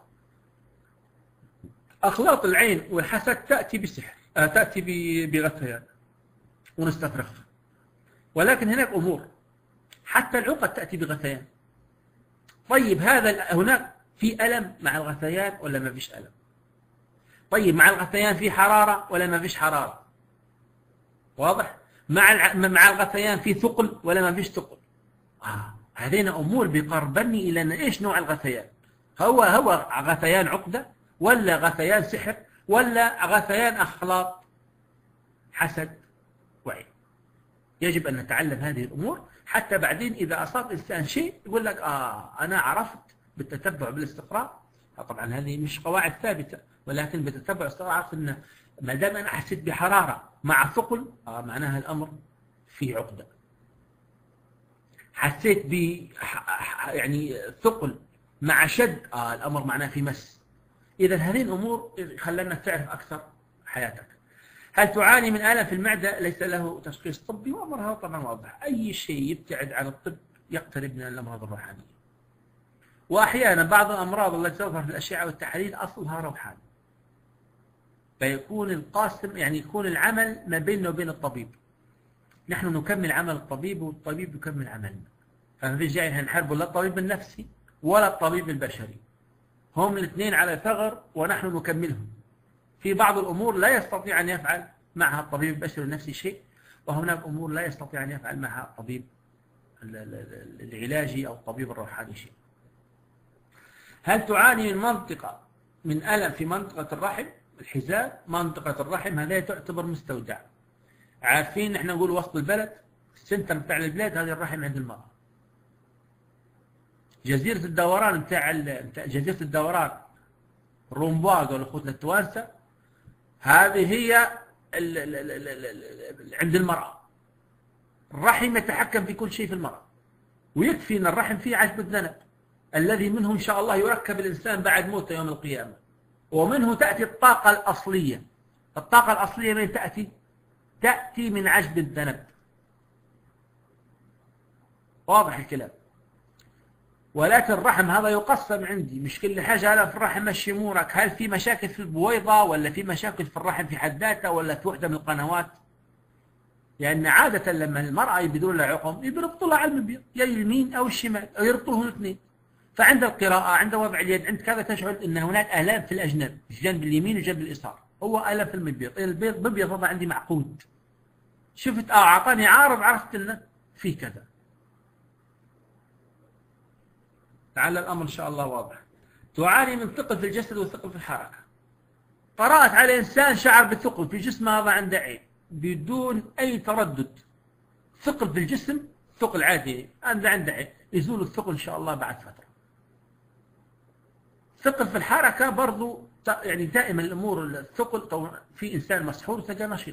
أخلاط العين والحسد تأتي بسحر، آه تأتي بغثيان ونستفرغها. ولكن هناك أمور حتى العقد تأتي بغثيان. طيب هذا هناك في ألم مع الغثيان ولا ما فيش ألم؟ طيب مع الغثيان في حرارة ولا ما فيش حرارة؟ واضح؟ مع مع الغثيان في ثقل ولا ما فيش ثقل؟ آه. هذين أمور بيقربني إلى أن إيش نوع الغثيان؟ هو هو غثيان عقدة، ولا غثيان سحر، ولا غثيان أخلاط حسد وعين؟ يجب أن نتعلم هذه الأمور حتى بعدين إذا أصاب إنسان شيء يقول لك آه أنا عرفت بالتتبع بالاستقراء. طبعا هذه مش قواعد ثابتة، ولكن بالتتبع بالاستقراء عرفت أن ما دام أنا حسيت بحرارة مع ثقل، آه معناها الأمر في عقدة. حسيت ب يعني ثقل مع شد، آه الأمر معناه في مس. إذا هذه الأمور خلنا تعرف أكثر حياتك. هل تعاني من آلام في المعدة؟ ليس له تشخيص طبي، وأمرها طبعا واضح. أي شيء يبتعد عن الطب يقترب من الأمراض الروحانية. وأحيانا بعض الأمراض التي تظهر في الأشعة والتحاليل أصلها روحاني، فيكون القاسم يعني يكون العمل ما بيننا وبين الطبيب. نحن نكمل عمل الطبيب والطبيب يكمل عملنا. فما فيش جاي نحاربه لا الطبيب النفسي ولا الطبيب البشري، هم الاثنين على ثغر ونحن نكملهم. في بعض الأمور لا يستطيع أن يفعل معها الطبيب البشري النفسي شيء، وهناك أمور لا يستطيع أن يفعل معها الطبيب العلاجي أو الطبيب الروحاني شيء. هل تعاني من منطقة من ألم في منطقة الرحم؟ الحزام منطقة الرحم هذه تعتبر مستودع. عارفين نحن نقول وسط البلد، السنتر بتاع البلاد هذه الرحم عند المرأة. جزيرة الدوران بتاع جزيرة الدوران الرومباغ والأخوة التوانسة هذه هي ال ال ال ال ال عند المرأة. الرحم يتحكم في كل شيء في المرأة، ويكفي أن الرحم فيه عجب الذنب الذي منه إن شاء الله يركب الإنسان بعد موته يوم القيامة، ومنه تأتي الطاقة الأصلية. الطاقة الأصلية من تأتي؟ تأتي من عجب الذنب. واضح الكلام؟ ولكن الرحم هذا يقسم عندي، مش كل حاجة أنا في الرحم مشي أمورك. هل في مشاكل في البويضة، ولا في مشاكل في الرحم في حد ذاتها، ولا في وحدة من القنوات؟ لأن يعني عادة لما المرأة يبدون لها عقم يربطوا لها على المبيض، يا اليمين أو الشمال، أو يربطوهم الاثنين. فعند القراءة، عند وضع اليد، عند كذا تشعر أن هناك آلام في الأجناب، الجنب اليمين والجنب اليسار، هو آلام في المبيض. البيض مبيض هذا عندي معقود، شفت آه أعطاني عارض عرفت أنه في كذا. لعل الأمر إن شاء الله واضح. تعاني من ثقل في الجسد وثقل في الحركة. طرأت على إنسان شعر بالثقل في جسمه، هذا عنده عيب بدون أي تردد. ثقل في الجسم، ثقل عادي، هذا عنده عيب، يزول الثقل إن شاء الله بعد فترة. ثقل في الحركة برضو، يعني دائما الأمور الثقل في إنسان مسحور تلقى نشيط.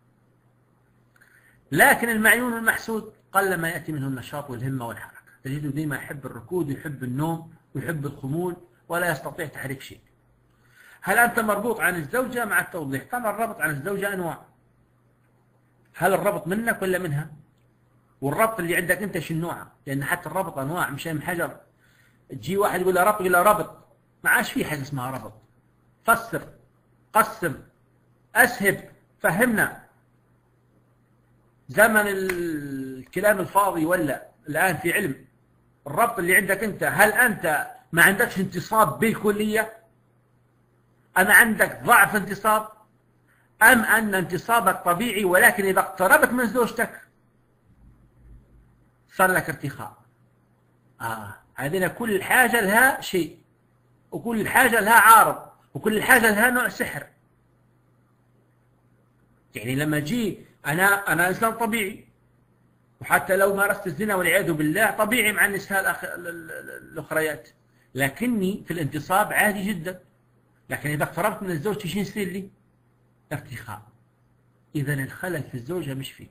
لكن المعيون والمحسود قل ما يأتي منه النشاط والهمة والحركة، تجده ديما يحب الركود ويحب النوم ويحب الخمول ولا يستطيع تحريك شيء. هل أنت مربوط عن الزوجة؟ مع التوضيح، طبعا الربط عن الزوجة أنواع. هل الربط منك ولا منها؟ والربط اللي عندك أنت شو نوعه؟ لأن حتى الربط أنواع، مش من حجر تجي واحد يقول له ربط يقول له ربط، ما عادش في حاجة اسمها ربط. فسر، قسم، أسهب، فهمنا. زمن الكلام الفاضي ولا الآن في علم. الربط اللي عندك أنت، هل أنت ما عندكش انتصاب بالكلية؟ أم عندك ضعف انتصاب؟ أم أن انتصابك طبيعي ولكن إذا اقتربت من زوجتك صار لك ارتخاء؟ آه هذه كل حاجة لها شيء، وكل حاجة لها عارض، وكل حاجة لها نوع سحر. يعني لما جي أنا أنا إنسان طبيعي، وحتى لو مارست الزنا والعياذ بالله طبيعي مع النساء الأخريات، لكني في الانتصاب عادي جدا. لكن إذا اقتربت من الزوج شو يصير لي؟ ارتخاء. إذا الخلل في الزوجة مش فيك،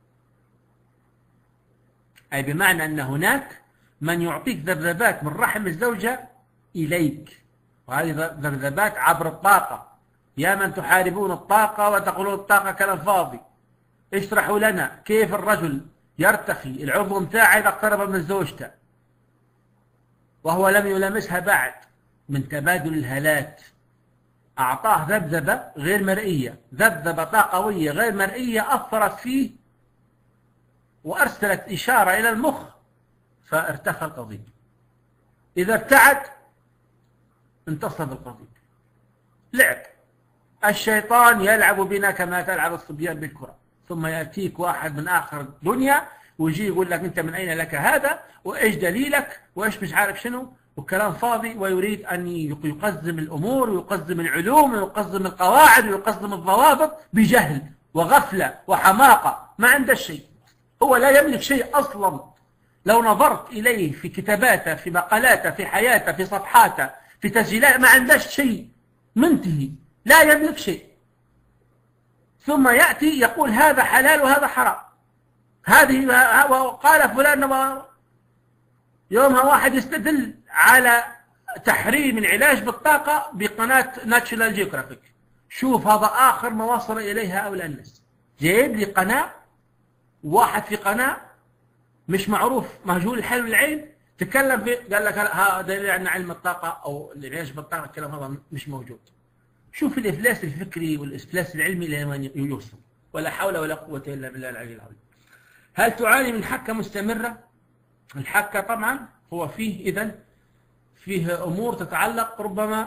أي بمعنى أن هناك من يعطيك ذبذبات من رحم الزوجة إليك، وهذه ذبذبات عبر الطاقة. يا من تحاربون الطاقة وتقولون الطاقة كلام فاضي، اشرحوا لنا كيف الرجل يرتخي العضو متاعه إذا اقترب من زوجته وهو لم يلامسها بعد، من تبادل الهالات. أعطاه ذبذبة غير مرئية، ذبذبة طاقوية غير مرئية أثرت فيه وأرسلت إشارة إلى المخ فارتخى القضيب. إذا ابتعد انتصب القضيب. لعب. الشيطان يلعب بنا كما تلعب الصبيان بالكرة، ثم يأتيك واحد من آخر الدنيا ويجي يقول لك أنت من أين لك هذا، وإيش دليلك، وإيش مش عارف شنو، وكلام فاضي، ويريد أن يقزم الأمور ويقزم العلوم ويقزم القواعد ويقزم الضوابط بجهل وغفلة وحماقة. ما عنده شيء، هو لا يملك شيء أصلا. لو نظرت إليه في كتاباته، في مقالاته، في حياته، في صفحاته، في تسجيلات، ما عندهش شيء، منتهي، لا يملك شيء. ثم يأتي يقول هذا حلال وهذا حرام، هذه وقال فلان. يومها واحد يستدل على تحريم العلاج بالطاقة بقناة ناشونال جيوغرافيك. شوف هذا آخر ما وصل إليها هؤلاء الناس. جايب لي قناة، واحد في قناة مش معروف مهجول الحل والعين تكلم في، قال لك هذا دليل أن علم الطاقة أو العلاج بالطاقة الكلام هذا مش موجود. شوف الإفلاس الفكري والإفلاس العلمي لمن يوصل. ولا حول ولا قوة إلا بالله العلي العظيم. هل تعاني من حكة مستمرة؟ الحكة طبعا هو فيه إذن فيه أمور تتعلق ربما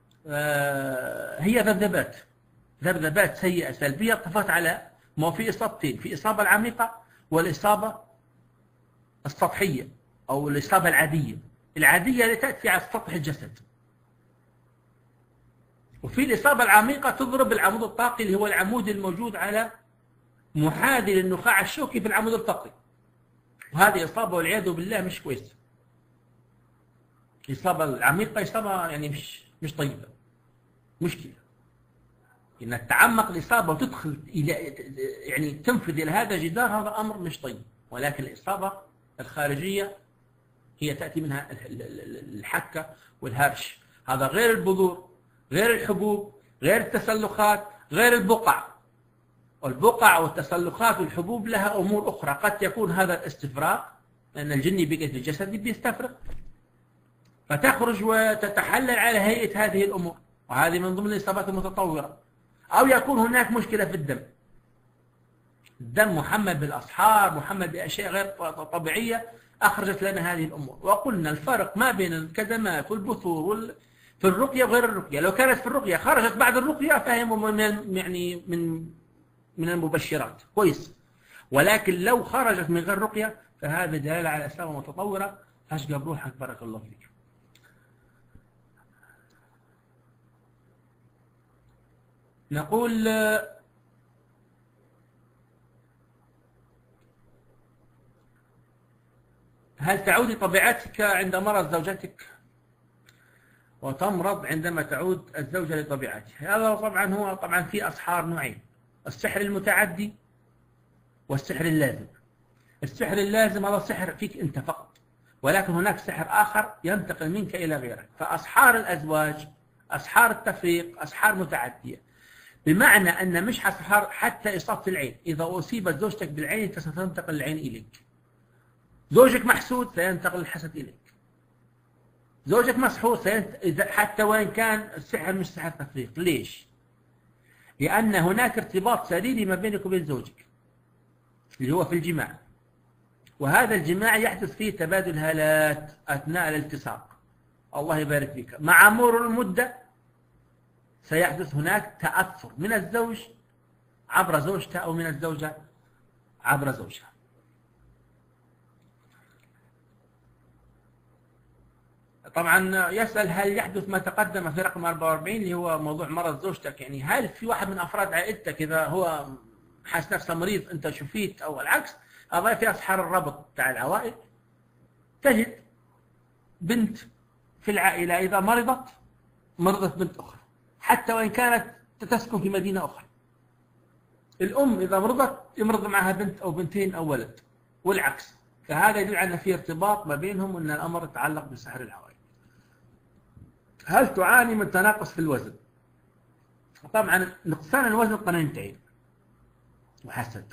هي ذبذبات ذبذبات سيئة سلبية طفت على ما في إصابتين، في إصابة العميقة والإصابة السطحية أو الإصابة العادية. العادية اللي تأتي على سطح الجسد، وفي الإصابة العميقة تضرب العمود الطاقي اللي هو العمود الموجود على محاذي للنخاع الشوكي في العمود الفقري، وهذه إصابة والعياذ بالله مش كويسة. الإصابة العميقة إصابة يعني مش مش طيبة، مشكلة. إنك تعمق الإصابة وتدخل إلى يعني تنفذ إلى هذا الجدار، هذا أمر مش طيب. ولكن الإصابة الخارجية هي تأتي منها الحكة والهرش، هذا غير البذور، غير الحبوب، غير التسلخات، غير البقع. والبقع والتسلخات والحبوب لها أمور أخرى، قد يكون هذا الاستفراغ لأن الجني بقية الجسد بيستفرغ فتخرج وتتحلل على هيئة هذه الأمور، وهذه من ضمن الإصابات المتطورة. أو يكون هناك مشكلة في الدم، الدم محمد بالأصحار، محمد بأشياء غير طبيعية أخرجت لنا هذه الأمور. وقلنا الفرق ما بين الكدمات والبثور وال... في الرقية وغير الرقية. لو كانت في الرقية خرجت بعد الرقية فهي من يعني من من المبشرات كويس، ولكن لو خرجت من غير رقية فهذا دلالة على إصابة متطورة. أشقى بروحك بارك الله فيك. نقول هل تعود طبيعتك عند مرض زوجتك وتمرض عندما تعود الزوجة لطبيعتها؟ هذا طبعا هو طبعا في أسحار نوعين: السحر المتعدي والسحر اللازم. السحر اللازم هذا سحر فيك أنت فقط، ولكن هناك سحر آخر ينتقل منك إلى غيرك. فأسحار الأزواج، أسحار التفريق، أسحار متعدية، بمعنى أن مش أسحار حتى إصابة العين. إذا أصيبت زوجتك بالعين أنت ستنتقل العين إليك. زوجك محسود سينتقل الحسد إليك. زوجك مسحور سينت... حتى وإن كان السحر مش سحر تفريق. ليش؟ لأن هناك ارتباط سريري ما بينك وبين زوجك اللي هو في الجماع، وهذا الجماع يحدث فيه تبادل هالات أثناء الالتصاق. الله يبارك فيك. مع مرور المدة سيحدث هناك تأثر من الزوج عبر زوجته أو من الزوجة عبر زوجها. طبعا يسأل هل يحدث ما تقدم في رقم أربعة وأربعين اللي هو موضوع مرض زوجتك، يعني هل في واحد من أفراد عائلتك إذا هو حاس نفسه مريض أنت شفيت أو العكس؟ هذا في أسحار الربط بتاع العوائل. تجد بنت في العائلة إذا مرضت مرضت بنت أخرى حتى وإن كانت تسكن في مدينة أخرى. الأم إذا مرضت يمرض معها بنت أو بنتين أو ولد والعكس. فهذا يدل على أن في ارتباط ما بينهم وأن الأمر يتعلق بسحر العوائل. هل تعاني من تناقص في الوزن؟ طبعا نقصان الوزن قرينتين وحسد،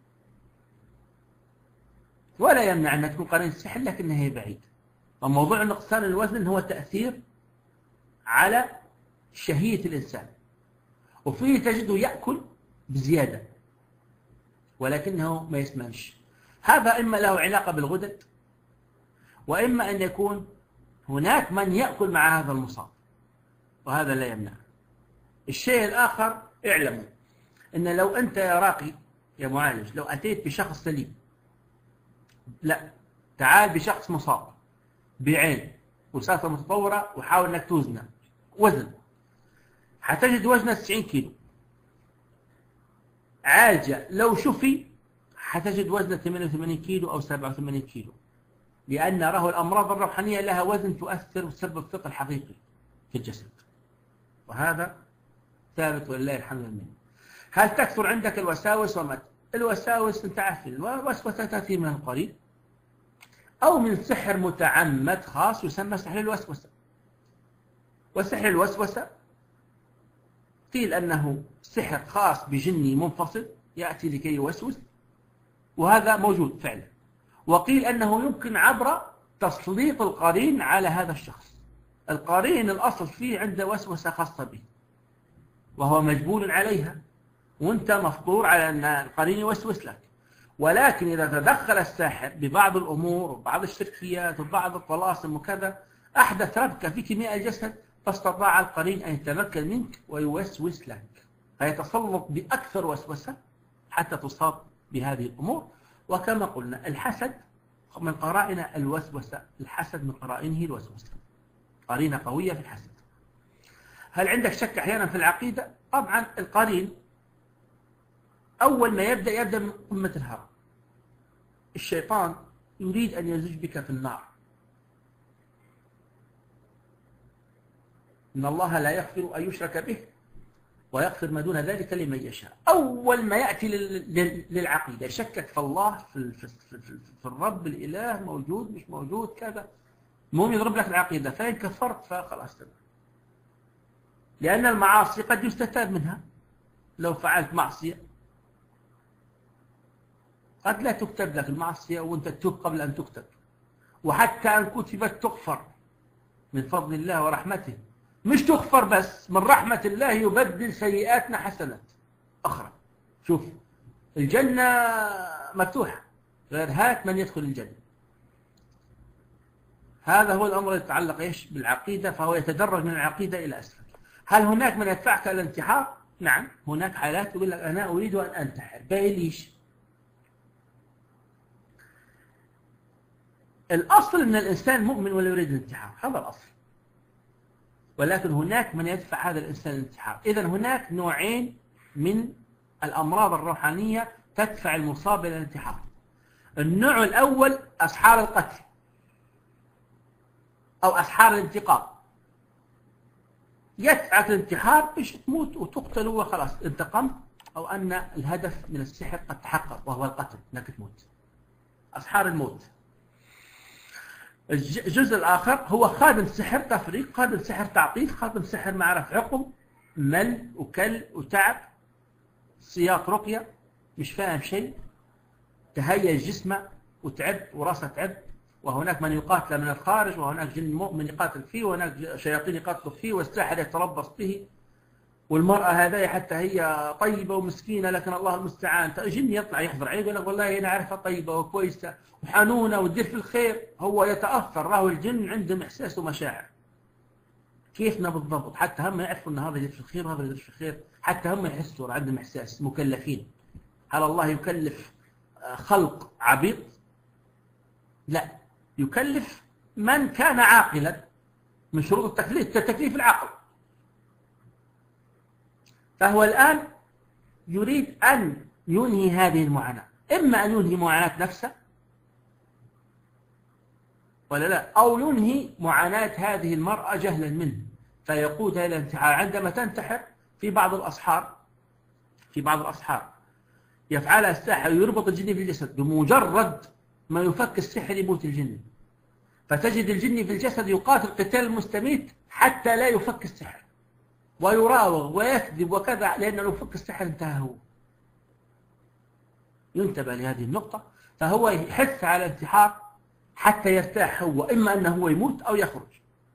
ولا يمنع أن تكون قرينة سحر لكنها هي بعيد. وموضوع نقصان الوزن هو تأثير على شهية الإنسان، وفيه تجده يأكل بزيادة ولكنه ما يسمنش. هذا إما له علاقة بالغدد، وإما أن يكون هناك من يأكل مع هذا المصاب، وهذا لا يمنع. الشيء الآخر اعلموا أن لو أنت يا راقي يا معالج لو أتيت بشخص سليم، لا تعال بشخص مصاب بعين وسالفة متطورة وحاول أنك توزنه وزن، حتجد وزنه تسعين كيلو. عالجة لو شفي حتجد وزنه ثمانية وثمانين كيلو أو سبعة وثمانين كيلو، لأن نراه الأمراض الروحانية لها وزن تؤثر وتسبب ثقل حقيقي في الجسد، وهذا ثابت ولله الحمد لله. هل تكثر عندك الوساوس ومتى؟ الوساوس انت عارف الوسوسة تأتي من القريب أو من سحر متعمد خاص يسمى سحر الوسوسة. وسحر الوسوسة قيل أنه سحر خاص بجني منفصل يأتي لكي يوسوس، وهذا موجود فعلا. وقيل أنه يمكن عبر تسليط القرين على هذا الشخص. القرين الأصل فيه عنده وسوسة خاصة به وهو مجبول عليها، وانت مفطور على أن القرين يوسوس لك. ولكن إذا تدخل الساحر ببعض الأمور وبعض الشركيات وبعض الطلاسم وكذا أحدث ربكة في كيمياء الجسد، فاستطاع القرين أن يتمكن منك ويوسوس لك، فيتسلط بأكثر وسوسة حتى تصاب بهذه الأمور. وكما قلنا الحسد من قرائن الوسوسة، الحسد من قرائنه الوسوسة، قرينة قوية في الحسد. هل عندك شك أحيانا في العقيدة؟ طبعا القرين أول ما يبدأ يبدأ من قمة الهرم. الشيطان يريد أن يزج بك في النار. إن الله لا يغفر أن يشرك به ويغفر ما دون ذلك لمن يشاء. أول ما يأتي للعقيدة شكك في الله، في, في, في, في, في الرب الإله موجود مش موجود كذا، المهم يضرب لك العقيدة، فإن كفرت فخلاص تمام. لأن المعاصي قد يستتاب منها. لو فعلت معصية قد لا تكتب لك المعصية وأنت تتوب قبل أن تكتب، وحتى أن كتبت تغفر من فضل الله ورحمته. مش تغفر بس، من رحمة الله يبدل سيئاتنا حسنات أخرى. شوف الجنة مفتوحة، غير هات من يدخل الجنة. هذا هو الأمر يتعلق إيش بالعقيدة، فهو يتدرج من العقيدة إلى أسفل. هل هناك من يدفعك إلى الانتحار؟ نعم، هناك حالات يقول لك أنا أريد أن أنتحر، بايليش. الأصل أن الإنسان مؤمن ولا يريد الانتحار، هذا الأصل. ولكن هناك من يدفع هذا الإنسان للانتحار. إذن هناك نوعين من الأمراض الروحانية تدفع المصاب إلى الانتحار. النوع الأول أسحار القتل أو أسحار الانتقام، يدفعك الانتحار باش تموت وتقتل وخلاص انتقمت، أو أن الهدف من السحر قد تحقق وهو القتل، أنك تموت، أسحار الموت. الجزء الآخر هو خادم سحر تفريق، خادم سحر تعطيف، خادم سحر معرف عقم، مل وكل وتعب، سياق رقية مش فاهم شيء، تهيج جسمه وتعب وراسه تعب، وهناك من يقاتل من الخارج، وهناك جن مؤمن يقاتل فيه، وهناك شياطين يقاتلوا فيه، والساحر يتربص به، والمرأة هذه حتى هي طيبة ومسكينة لكن الله المستعان، جن يطلع يحضر عليه يقول لك والله أنا عارفها طيبة وكويسة وحنونة وتدير في الخير، هو يتأثر، راهو الجن عندهم إحساس ومشاعر كيفنا بالضبط، حتى هم يعرفوا أن هذا يدير في الخير وهذا يدير في الخير، حتى هم يحسوا عندهم إحساس، مكلفين. هل الله يكلف خلق عبيط؟ لا، يكلف من كان عاقلا، من شروط التكليف تكليف العقل. فهو الآن يريد أن ينهي هذه المعاناة، إما أن ينهي معاناة نفسه ولا لا، أو ينهي معاناة هذه المرأة جهلا منه فيقودها إلى الانتحار. عندما تنتحر في بعض الأسحار في بعض الأسحار يفعلها الساحر ويربط الجن في الجسد، بمجرد ما يفك السحر يموت الجن، فتجد الجن في الجسد يقاتل قتال المستميت حتى لا يفك السحر، ويراوغ ويكذب وكذا، لأنه لو فك السحر انتهى هو. ينتبه لهذه النقطة، فهو يحث على الانتحار حتى يرتاح هو، إما أنه هو يموت أو يخرج.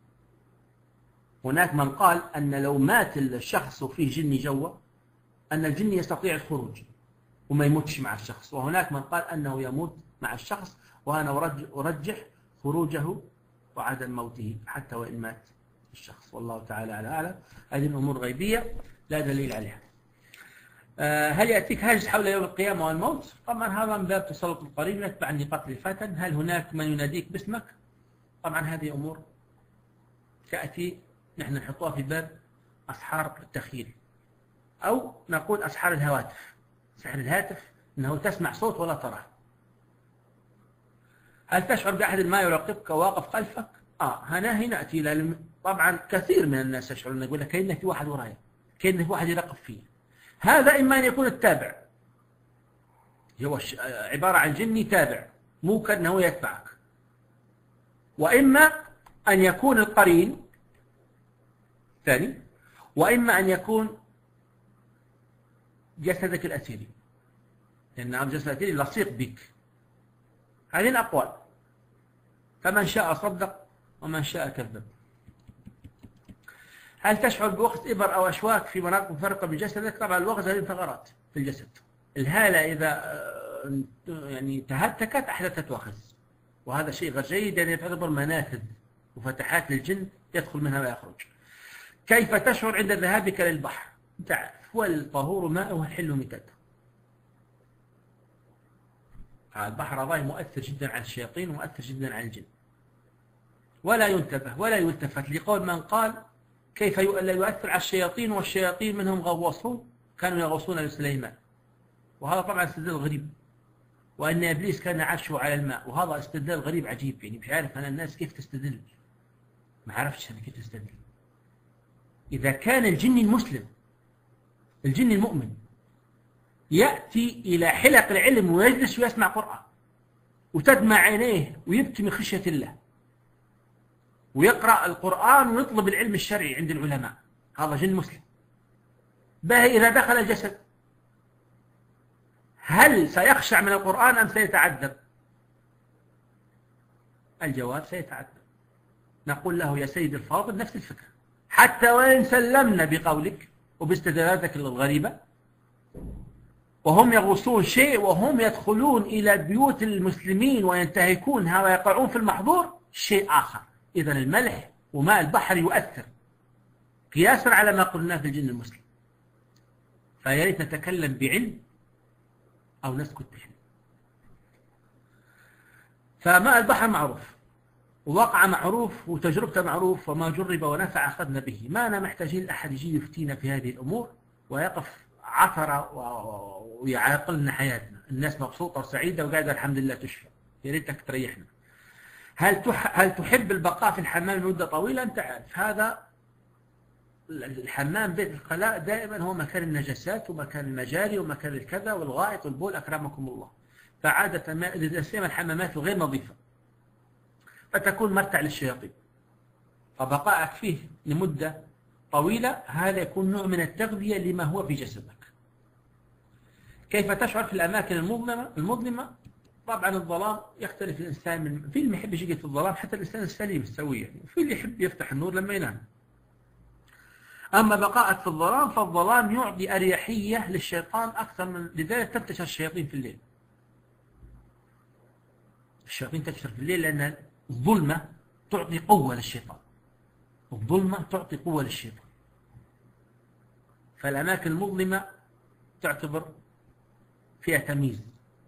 هناك من قال أن لو مات الشخص وفيه جن جوه أن الجن يستطيع الخروج وما يموتش مع الشخص، وهناك من قال أنه يموت مع الشخص، وأنا أرجح خروجه وعدم موته حتى وإن مات الشخص، والله تعالى على أعلم. هذه الأمور غيبية لا دليل عليها. هل يأتيك هاجس حول يوم القيامة والموت؟ طبعا هذا من باب تسلط القرين يتبع النقاط اللي فاتن. هل هناك من يناديك باسمك؟ طبعا هذه أمور تأتي نحن نحطها في باب أسحار التخيل، أو نقول أسحار الهواتف، سحر الهاتف أنه تسمع صوت ولا تراه. هل تشعر بأحد ما يراقبك واقف خلفك؟ آه هنا هنا نأتي إلى طبعا كثير من الناس يشعرون، يقول لك كأنه في واحد ورايا، كأنه في واحد يراقب فيه. هذا إما أن يكون التابع، هو عبارة عن جني تابع مو كأنه يتبعك، وإما أن يكون القرين ثاني، وإما أن يكون جسدك الأثيري، لأن الجسد الأثيري لصيق بك. هذه الأقوال، فمن شاء صدق ومن شاء كذب. هل تشعر بوقت إبر أو أشواك في مناطق مفرقة بجسدك؟ طبعا الوقت هذه ثغرات في الجسد. الهالة إذا يعني تهتكت أحدثت وخز، وهذا شيء غير جيد، يعني تعتبر منافذ وفتحات للجن يدخل منها ويخرج. كيف تشعر عند ذهابك للبحر؟ تعرف والطهور ماء والحل ميتته. البحر هذا مؤثر جدا على الشياطين ومؤثر جدا على الجن، ولا ينتبه ولا يلتفت لقول من قال كيف لا يؤثر على الشياطين والشياطين منهم غواصون كانوا يغوصون لسليمان، وهذا طبعا استدلال غريب، وأن إبليس كان عرشه على الماء، وهذا استدلال غريب عجيب. يعني مش عارف أنا الناس كيف تستدل، ما عرفتش أنا كيف تستدل. إذا كان الجن المسلم الجن المؤمن يأتي إلى حلق العلم ويجلس ويسمع قرآن وتدمع عينيه ويبكي من خشية الله ويقرأ القرآن ويطلب العلم الشرعي عند العلماء، هذا جن مسلم. به إذا دخل الجسد هل سيخشع من القرآن أم سيتعذب؟ الجواب سيتعذب. نقول له يا سيد الفاضل نفس الفكرة، حتى وإن سلمنا بقولك وباستدلالاتك الغريبة، وهم يغوصون شيء وهم يدخلون إلى بيوت المسلمين وينتهكونها ويقعون في المحظور شيء آخر. إذن الملح وماء البحر يؤثر قياسا على ما قلناه في الجن المسلم. فياريت نتكلم بعلم أو نسكت بحلم. فماء البحر معروف، وواقع معروف وتجربته معروف، وما جرب ونفع أخذنا به. ما أنا محتاجين أحد يجي يفتينا في هذه الأمور ويقف عثرة ويعاقل لنا حياتنا. الناس مبسوطة وسعيدة وقاعدة الحمد لله تشفى، يا ريتك تريحنا. هل هل تحب البقاء في الحمام لمدة طويلة؟ أنت عارف هذا الحمام بيت الخلاء دائما هو مكان النجاسات ومكان المجاري ومكان الكذا والغائط والبول أكرمكم الله. فعادة ما إذا سيما الحمامات غير نظيفة فتكون مرتع للشياطين، فبقائك فيه لمدة طويلة هذا يكون نوع من التغذية لما هو في جسدك. كيف تشعر في الأماكن المظلمة؟ المظلمة طبعا الظلام يختلف الإنسان، من في اللي يحب يجي في الظلام حتى الإنسان السليم السوي يعني، وفي اللي يحب يفتح النور لما ينام. أما بقائك في الظلام فالظلام يعطي أريحية للشيطان أكثر من، لذلك تنتشر الشياطين في الليل. الشياطين تنتشر في الليل لأن الظلمة تعطي قوة للشيطان، الظلمة تعطي قوة للشيطان. فالأماكن المظلمة تعتبر فيها تمييز.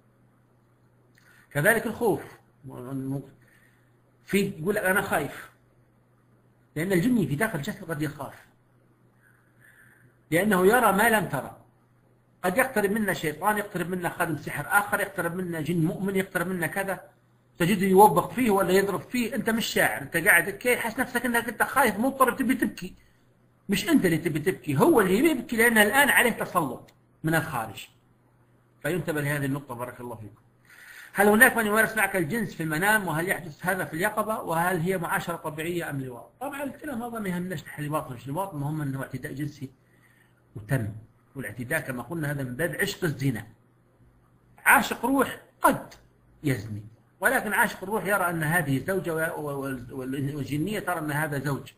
كذلك الخوف، في يقول أنا خايف لأن الجني في داخل الجسد قد يخاف لأنه يرى ما لم ترى. قد يقترب منا شيطان، يقترب منا خادم سحر آخر، يقترب منا جن مؤمن، يقترب منا كذا، تجده يوبخ فيه ولا يضرب فيه. أنت مش شاعر، أنت قاعد كي حس نفسك أنك أنت خايف مضطرب تبي تبكي. مش أنت اللي تبي تبكي، هو اللي يبكي لأن الآن عليه تسلط من الخارج. فينتبه لهذه النقطة بارك الله فيكم. هل هناك من يمارس معك الجنس في المنام؟ وهل يحدث هذا في اليقظة؟ وهل هي معاشرة طبيعية أم لواط؟ طبعا الكلام هذا ما يهمناش نحن لواط مش لواط، المهم أنه اعتداء جنسي وتم. والاعتداء كما قلنا هذا من باب عشق الزنا. عاشق روح قد يزني، ولكن عاشق الروح يرى أن هذه زوجة والجنية ترى أن هذا زوج.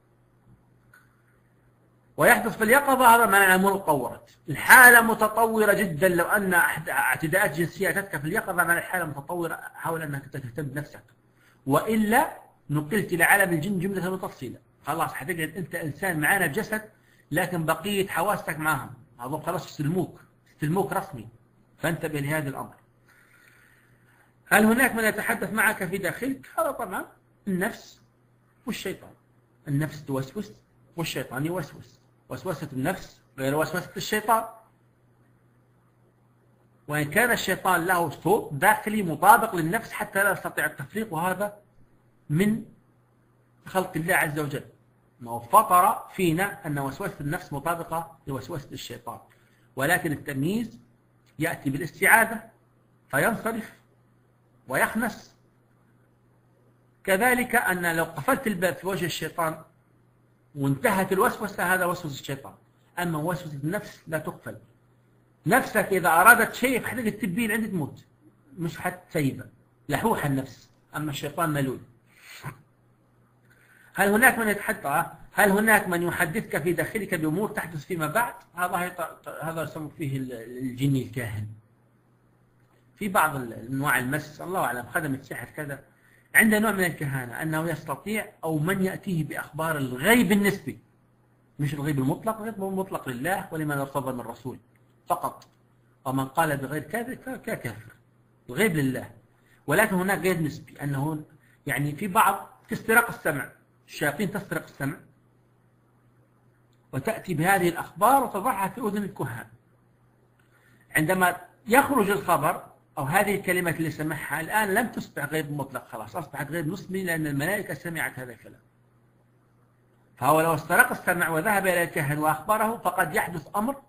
ويحدث في اليقظة هذا معنى الأمور تطورت. الحالة متطورة جدا، لو أن اعتداءات جنسية أتتك في اليقظة معنى الحالة متطورة، حاول أنك تهتم بنفسك، وإلا نقلت إلى عالم الجن جملة وتفصيلا. خلاص حتقعد أنت إنسان معانا بجسد لكن بقية حواسك معهم، هذول خلاص يستلموك يستلموك رسمي، فانتبه لهذا الأمر. هل هناك من يتحدث معك في داخلك؟ هذا طبعا النفس والشيطان. النفس توسوس والشيطان يوسوس. وسوسة النفس غير وسوسة الشيطان، وإن كان الشيطان له صوت داخلي مطابق للنفس حتى لا يستطيع التفريق، وهذا من خلق الله عز وجل. ما فطر فينا أن وسوسة النفس مطابقة لوسوسة الشيطان، ولكن التمييز يأتي بالاستعاذة فينصرف ويخنس. كذلك أن لو قفلت الباب في وجه الشيطان وانتهت الوسوسة هذا وسوسة الشيطان. أما وسوسة النفس لا تقفل. نفسك إذا أرادت شيء حتى التبين عندك تموت، مش حتسيبه، لحوح النفس. أما الشيطان ملول. هل هناك من يتحدث هل هناك من يحدثك في داخلك بأمور تحدث فيما بعد؟ هذا هذا يسمى فيه الجني الكاهن. في بعض انواع المس الله اعلم خدم السحر كذا عنده نوع من الكهانة، أنه يستطيع أو من يأتيه بأخبار الغيب النسبي، مش الغيب المطلق. الغيب المطلق لله ولمن ارتضى من الرسول فقط، ومن قال بغير كذا ككافر. الغيب لله، ولكن هناك غيب نسبي، أنه يعني في بعض استراق السمع، الشياطين تسترق السمع وتأتي بهذه الأخبار وتضعها في أذن الكهان. عندما يخرج الخبر أو هذه الكلمات اللي سمعها الآن لم تصبح غيب مطلق، خلاص أصبحت غيب نسبي، لأن الملائكة سمعت هذا الكلام. فهو لو استرق السمع وذهب إلى الكاهن وأخبره فقد يحدث أمر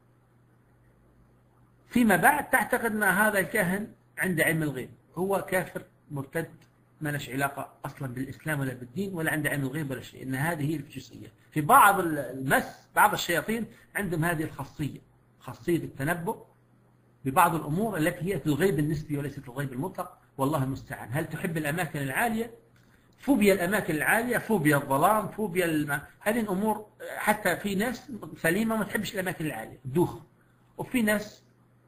فيما بعد تعتقد أن هذا الكاهن عنده علم الغيب، هو كافر مرتد ما لش علاقة أصلا بالإسلام ولا بالدين ولا عنده علم الغيب ولا شيء. إن هذه هي الجزئية. في بعض المس بعض الشياطين عندهم هذه الخاصية، خاصية التنبؤ ببعض الأمور التي هي في الغيب النسبي وليست في الغيب المطلق، والله المستعان. هل تحب الأماكن العالية؟ فوبيا الأماكن العالية، فوبيا الظلام، فوبيا الم... هذه الأمور حتى في ناس سليمة ما تحبش الأماكن العالية دوخ، وفي ناس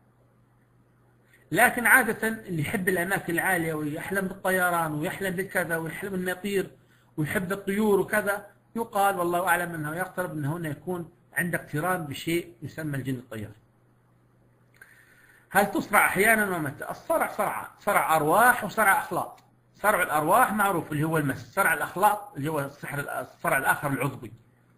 لكن عادة اللي يحب الأماكن العالية ويحلم بالطيران ويحلم بالكذا ويحلم أنه يطير ويحب الطيور وكذا، يقال والله أعلم أنه يقترب أنه هنا يكون عنده اقتران بشيء يسمى الجن الطيار. هل تصرع أحيانا ومتى؟ الصرع صرع صرع أرواح وصرع أخلاق. صرع الأرواح معروف اللي هو المس، صرع الأخلاق اللي هو السحر الصرع الآخر العضوي.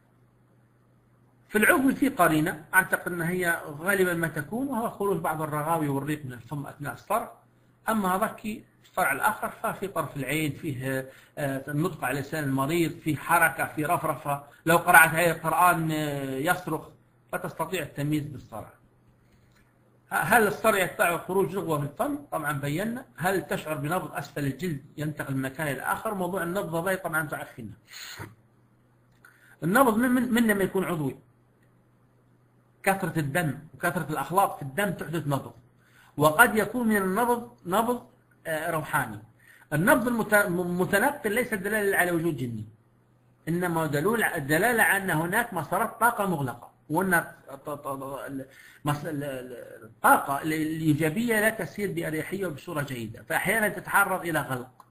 في العضوي في قرينة أعتقد أن هي غالبا ما تكون، وهو خروج بعض الرغاوي والريق من الفم أثناء الصرع. أما هذاك الصرع الآخر ففي طرف العين، فيه النطق على لسان المريض، فيه حركة، فيه رفرفة، لو قرأت عليه القرآن يصرخ، فتستطيع التمييز بالصرع. هل الصرع يتبع خروج رغوة في الفم؟ طبعا بينا. هل تشعر بنبض أسفل الجلد ينتقل من مكان إلى آخر؟ موضوع النبض هذا طبعا تعرفينه. النبض من من لما يكون عضوي، كثرة الدم وكثرة الأخلاط في الدم تحدث نبض، وقد يكون من النبض نبض روحاني. النبض المتنقل ليس دلالة على وجود جني، إنما دلالة على أن هناك مسارات طاقة مغلقة، وأن الطاقة الإيجابية لا تسير بأريحية وبصورة جيدة، فأحيانا تتعرض إلى غلق.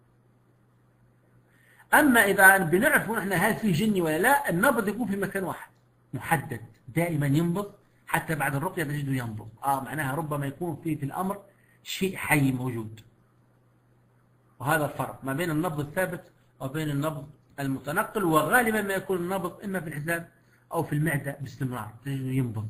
أما إذا بنعرف نحن هل في جني ولا لا، النبض يكون في مكان واحد محدد دائما ينبض، حتى بعد الرقية تجده ينبض. آه معناها ربما يكون في في الأمر شيء حي موجود. وهذا الفرق ما بين النبض الثابت وبين النبض المتنقل، وغالبا ما يكون النبض إما في الحزام أو في المعدة باستمرار تجده ينبض.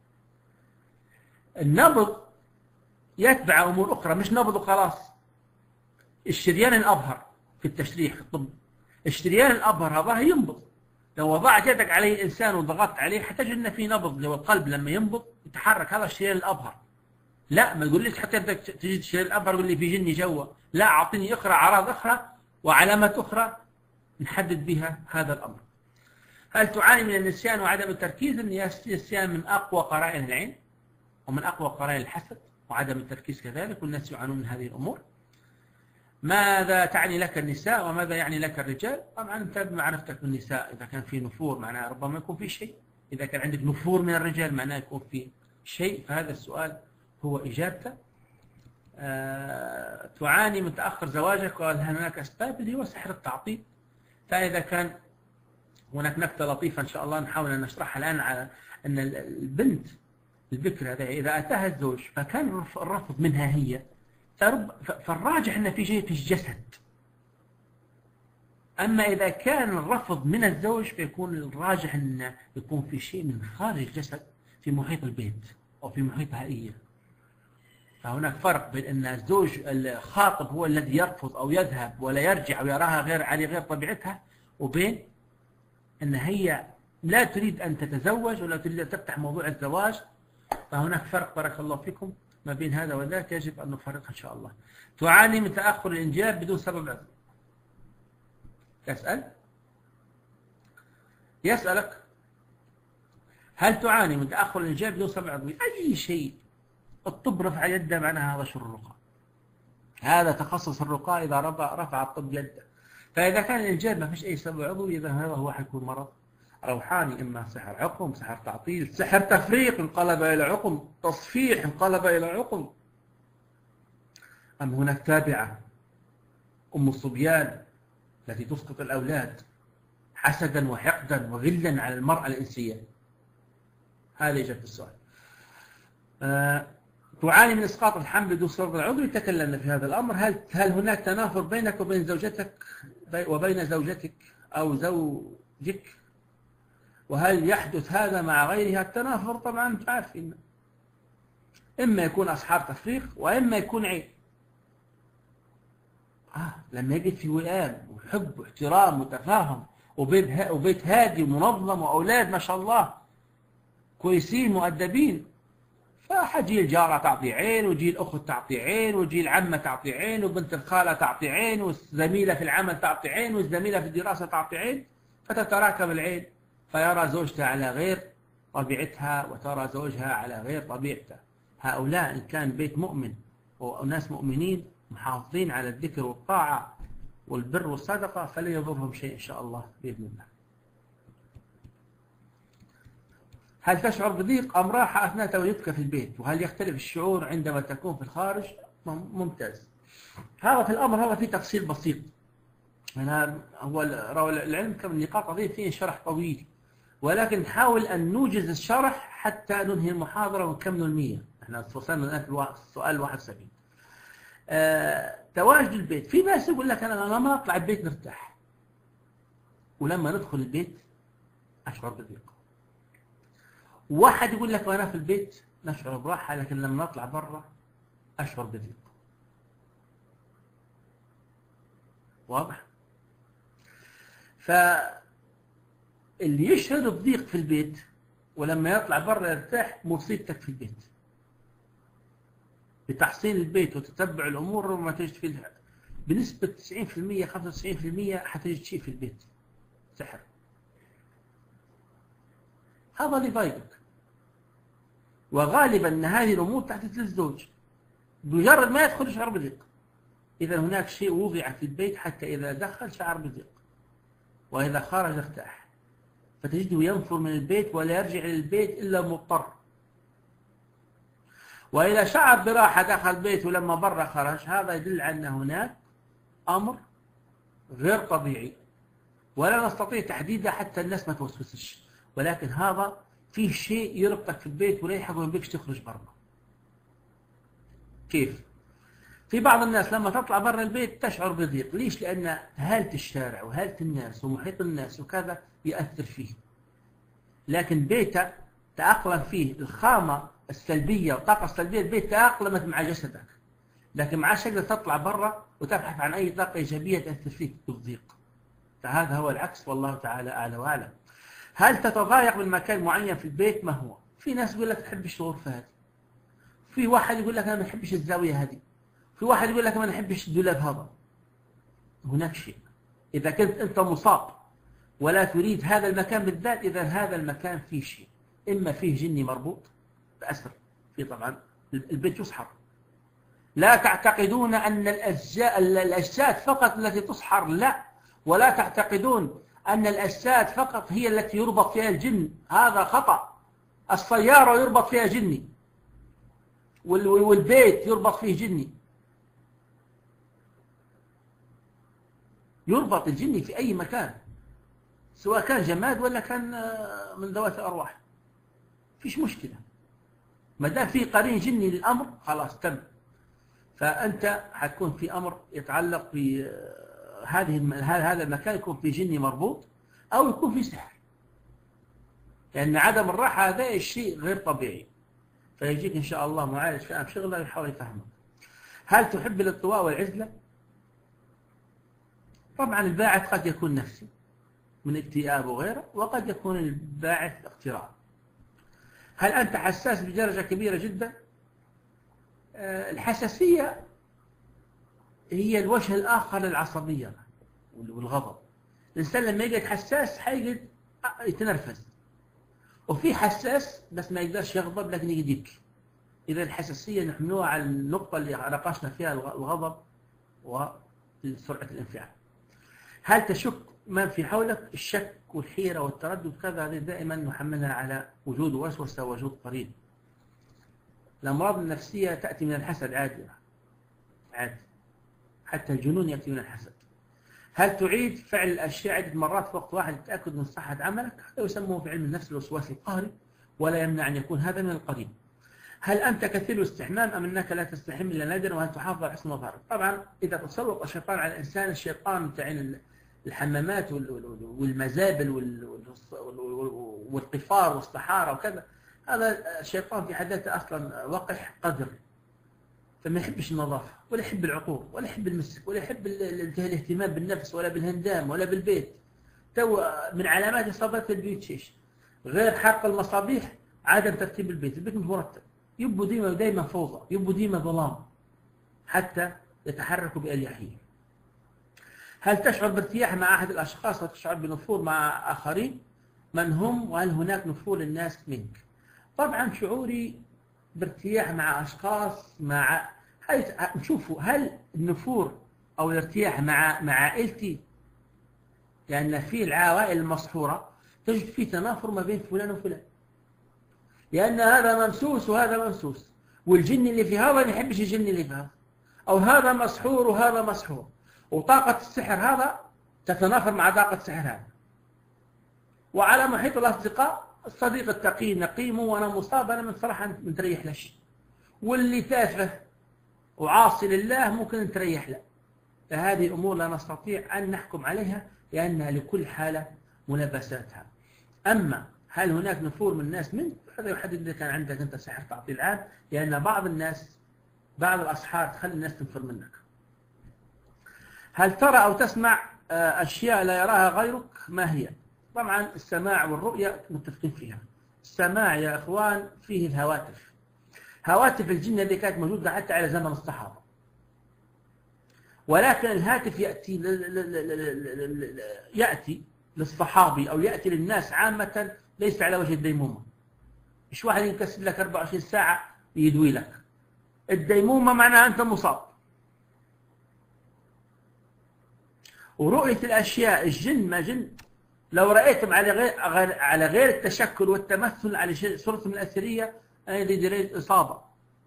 النبض يتبع أمور أخرى، مش نبض وخلاص. الشريان الأبهر في التشريح في الطب، الشريان الأبهر هذا ينبض، لو وضعت يدك عليه الإنسان وضغطت عليه حتجد أن في نبض. لو القلب لما ينبض يتحرك، هذا الشريان الأبهر. لا ما تقول لي حتى يدك تجد الشريان الأبهر يقول لي في جني جوا، لا أعطيني أخرى أعراض أخرى وعلامات أخرى نحدد بها هذا الأمر. هل تعاني من النسيان وعدم التركيز؟ النسيان من أقوى قرائن العين ومن أقوى قرائن الحسد، وعدم التركيز كذلك، والناس يعانون من هذه الأمور. ماذا تعني لك النساء وماذا يعني لك الرجال؟ طبعا انت بمعرفتك بالنساء، إذا كان في نفور معناه ربما يكون في شيء، إذا كان عندك نفور من الرجال معناه يكون في شيء. فهذا السؤال هو إجابته. أه تعاني من تأخر زواجك وهل هناك أسباب؟ اللي هو سحر التعطيل. فإذا كان هناك نكتة لطيفة إن شاء الله نحاول أن نشرحها الآن، على أن البنت البكرة إذا أتاها الزوج فكان الرفض منها هي، فالراجح أن في شيء في الجسد. أما إذا كان الرفض من الزوج فيكون الراجح أن يكون في شيء من خارج الجسد في محيط البيت أو في محيطها هي. فهناك فرق بين أن الزوج الخاطب هو الذي يرفض أو يذهب ولا يرجع ويراها غير على غير طبيعتها، وبين أن هي لا تريد أن تتزوج ولا تريد أن تفتح موضوع الزواج. فهناك فرق بارك الله فيكم ما بين هذا وذاك، يجب أن نفرق إن شاء الله. تعاني من تأخر الإنجاب بدون سبب عضوي. يسأل يسألك هل تعاني من تأخر الإنجاب بدون سبب عضوي؟ أي شيء الطب رفع يده معناها هذا شر الرقاء، هذا تخصص الرقاء. إذا رفع, رفع الطب يده، فإذا كان الإنجاب ما فيش أي سبب عضوي إذا هذا هو حيكون مرض روحاني، إما سحر عقم، سحر تعطيل، سحر تفريق انقلب إلى عقم، تصفيح انقلب إلى عقم. أم هناك تابعة أم الصبيان التي تسقط الأولاد حسدا وحقدا وغلا على المرأة الإنسية. هذا إجابة السؤال. أه تعاني من إسقاط الحمل بدون سبب عضوي، تكلمنا في هذا الأمر. هل هل هناك تنافر بينك وبين زوجتك وبين زوجتك أو زوجك؟ وهل يحدث هذا مع غيرها؟ التنافر طبعا تعرفين، إما يكون أصحاب تفريق وإما يكون عيب. آه لما يجد في وئام وحب واحترام وتفاهم وبيت وبيت هادي ومنظم وأولاد ما شاء الله كويسين مؤدبين، فحجي الجارة تعطي عين، وجي الأخت تعطي عين، وجي العمة تعطي عين، وبنت الخالة تعطي عين، والزميلة في العمل تعطي عين، والزميلة في الدراسة تعطي عين، فتتراكم العين، فيرى زوجته على غير طبيعتها وترى زوجها على غير طبيعته. هؤلاء إن كان بيت مؤمن وناس مؤمنين محافظين على الذكر والطاعة والبر والصدقة فلا يضرهم شيء إن شاء الله بإذن الله. هل تشعر بضيق أم راحة أثناء تواجدك في البيت؟ وهل يختلف الشعور عندما تكون في الخارج؟ ممتاز. هذا في الأمر هذا فيه تفصيل بسيط. أنا هو العلم كم النقاط هذه فيه شرح طويل، ولكن نحاول أن نوجز الشرح حتى ننهي المحاضرة ونكمل المية. احنا وصلنا الآن في السؤال واحد وسبعين. أه تواجد البيت. في ناس يقول لك أنا لما أطلع البيت نرتاح، ولما ندخل البيت أشعر بضيق. واحد يقول لك وأنا في البيت نشعر براحة، لكن لما نطلع برا أشعر بضيق. واضح؟ فاللي يشعر بضيق في البيت ولما يطلع برا يرتاح، مصيبتك في البيت. بتحصين البيت وتتبع الأمور وما تجد فيه بنسبة تسعين بالمئة خمسة وتسعين بالمئة حتجد شيء في البيت سحر. هذا اللي يضايقك. وغالبا أن هذه الأمور تحدث للزوج، بمجرد ما يدخل يشعر بضيق. إذا هناك شيء وضع في البيت حتى إذا دخل شعر بضيق، وإذا خرج ارتاح. فتجده ينفر من البيت ولا يرجع للبيت إلا مضطر. وإذا شعر براحة دخل البيت ولما برا خرج، هذا يدل على أن هناك أمر غير طبيعي ولا نستطيع تحديده حتى الناس ما توسوسش، ولكن هذا فيه شيء يربطك في البيت ولا يحق من بيكش تخرج برا. كيف؟ في بعض الناس لما تطلع برا البيت تشعر بضيق. ليش؟ لأن هالة الشارع وهالة الناس ومحيط الناس وكذا يأثر فيه، لكن بيته تأقلم فيه الخامة السلبية والطاقة السلبية، البيت تأقلمت مع جسدك، لكن مع شكل تطلع برا وتبحث عن أي طاقة إيجابية تأثر فيك بالضيق. فهذا هو العكس، والله تعالى أعلى وأعلم. هل تتضايق من مكان معين في البيت؟ ما هو؟ في ناس يقول لك تحبش الغرفة هذه، في واحد يقول لك أنا ما أحبش الزاوية هذه، في واحد يقول لك ما نحبش الدولاب هذا. هناك شيء. إذا كنت أنت مصاب ولا تريد هذا المكان بالذات، إذا هذا المكان فيه شيء، إما فيه جني مربوط بأسر، في طبعا البيت يسحر. لا تعتقدون أن الأجزاء الأجساد فقط التي تسحر، لا، ولا تعتقدون أن الأجساد فقط هي التي يربط فيها الجن، هذا خطأ. السيارة يربط فيها جني، والبيت يربط فيه جني. يربط الجني في أي مكان، سواء كان جماد ولا كان من ذوات الأرواح، فيش مشكلة ما دام في قرين جني للأمر، خلاص تم. فأنت حتكون في أمر يتعلق بهذه هذا المكان، يكون في جني مربوط أو يكون في سحر، لأن عدم الراحة هذا الشيء غير طبيعي. فيجيك إن شاء الله معالج فاهم شغله ويحاول يفهمك. هل تحب الانطواء والعزلة؟ طبعا الباعث قد يكون نفسي من اكتئاب وغيره، وقد يكون الباعث اغتراب. هل أنت حساس بدرجة كبيرة جدا؟ الحساسية هي الوجه الآخر للعصبية والغضب. الإنسان لما يجد حساس حيجد يتنرفز، وفي حساس بس ما يقدرش يغضب لكن يجد يبكي. إذا الحساسية نحملوها على النقطة اللي ناقشنا فيها الغضب وسرعة الانفعال. هل تشك من في حولك؟ الشك والحيرة والتردد كذا هذه دائما نحملها على وجود وسوسة ووجود قرين. الأمراض النفسية تأتي من الحسد عادي عادي، حتى الجنون يأتي من الحسد. هل تعيد فعل الأشياء عدة مرات في وقت واحد للتأكد من صحة عملك؟ هذا يسمى في علم النفس الوسواس القهري، ولا يمنع أن يكون هذا من القرين. هل أنت كثير الاستحمام أم أنك لا تستحم إلا نادرا؟ وهل تحافظ على حسن مظهرك؟ طبعا إذا تسلط الشيطان على الإنسان، الشيطان تعين الحمامات والمزابل والقفار والصحارى وكذا، هذا الشيطان في حد ذاته أصلا وقح قدر، فما يحبش النظافة ولا يحب العطور ولا يحب المسك ولا يحب الاهتمام بالنفس ولا بالهندام ولا بالبيت. تو من علامات إصابة البيوت شيش غير حرق المصابيح، عدم ترتيب البيت، البيت مش مرتب، يبقوا ديما دايما فوضى، يبقوا ديما ظلام حتى يتحركوا بأريحية. هل تشعر بارتياح مع أحد الأشخاص وتشعر بنفور مع آخرين؟ من هم وهل هناك نفور الناس منك؟ طبعا شعوري بارتياح مع أشخاص، مع نشوفوا هل النفور أو الارتياح مع مع عائلتي، لأن في العوائل المصحورة تجد في تنافر ما بين فلان وفلان، لأن هذا ممسوس وهذا ممسوس، والجن اللي في هذا ما يحبش الجن اللي في هذا، أو هذا مسحور وهذا مسحور، وطاقة السحر هذا تتنافر مع طاقة السحر هذا. وعلى محيط الأصدقاء، الصديق التقي نقيم وأنا مصاب أنا من صراحة متريح لش، واللي تافه وعاصي لله ممكن تريح له، فهذه الأمور لا نستطيع أن نحكم عليها لأنها لكل حالة ملابساتها. أما هل هناك نفور من الناس من هذا يحدد إذا كان عندك أنت سحر تعطيل عام، لأن بعض الناس بعض الأسحار تخلي الناس تنفر منك. هل ترى أو تسمع أشياء لا يراها غيرك؟ ما هي؟ طبعا السماع والرؤية متفقين فيها. السماع يا إخوان فيه الهواتف، هواتف الجن اللي كانت موجودة حتى على زمن الصحابة، ولكن الهاتف يأتي يأتي للصحابي أو يأتي للناس عامة ليس على وجه الديمومة. مش واحد ينكسب لك أربعة وعشرين ساعة يدوي لك. الديمومة معناها أنت مصاب. ورؤية الأشياء الجن ما جن لو رأيتم على غير على غير التشكل والتمثل على صورتهم الأثرية هذه دليل إصابة،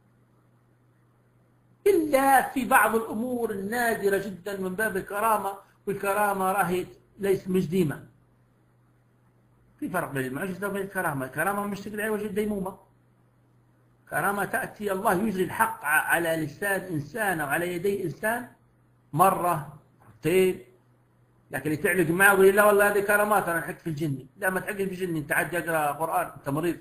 إلا في بعض الأمور النادرة جدا من باب الكرامة، والكرامة راهي ليس مش ديما. في فرق بين المعجزة وبين الكرامة. الكرامة مش تقل على وجه الديمومة. كرامة تأتي الله يجري الحق على لسان إنسان أو على يدي إنسان مرة مرتين، لكن اللي تعلق معه ويقول لا والله هذه كرامات أنا حكت في الجني. لا، ما تحكي في الجني، أنت عاد يقرأ قرآن، أنت مريض.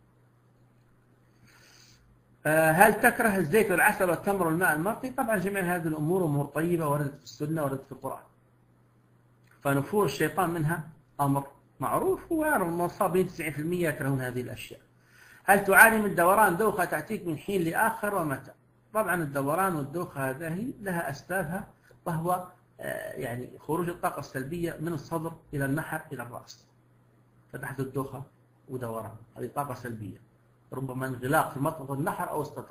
هل تكره الزيت والعسل والتمر والماء المرطي؟ طبعا جميع هذه الأمور أمور طيبة وردت في السنة وردت في القرآن، فنفور الشيطان منها أمر معروف، والمصابين تسعين بالمئة يكرهون هذه الأشياء. هل تعاني من دوران دوخة تأتيك من حين لآخر ومتى؟ طبعا الدوران والدوخة هذه لها أسبابها، وهو يعني خروج الطاقة السلبية من الصدر إلى النحر إلى الرأس، فتحت الدوخة ودوران، هذه طاقة سلبية، ربما انغلاق في منطقة النحر أو الصدر.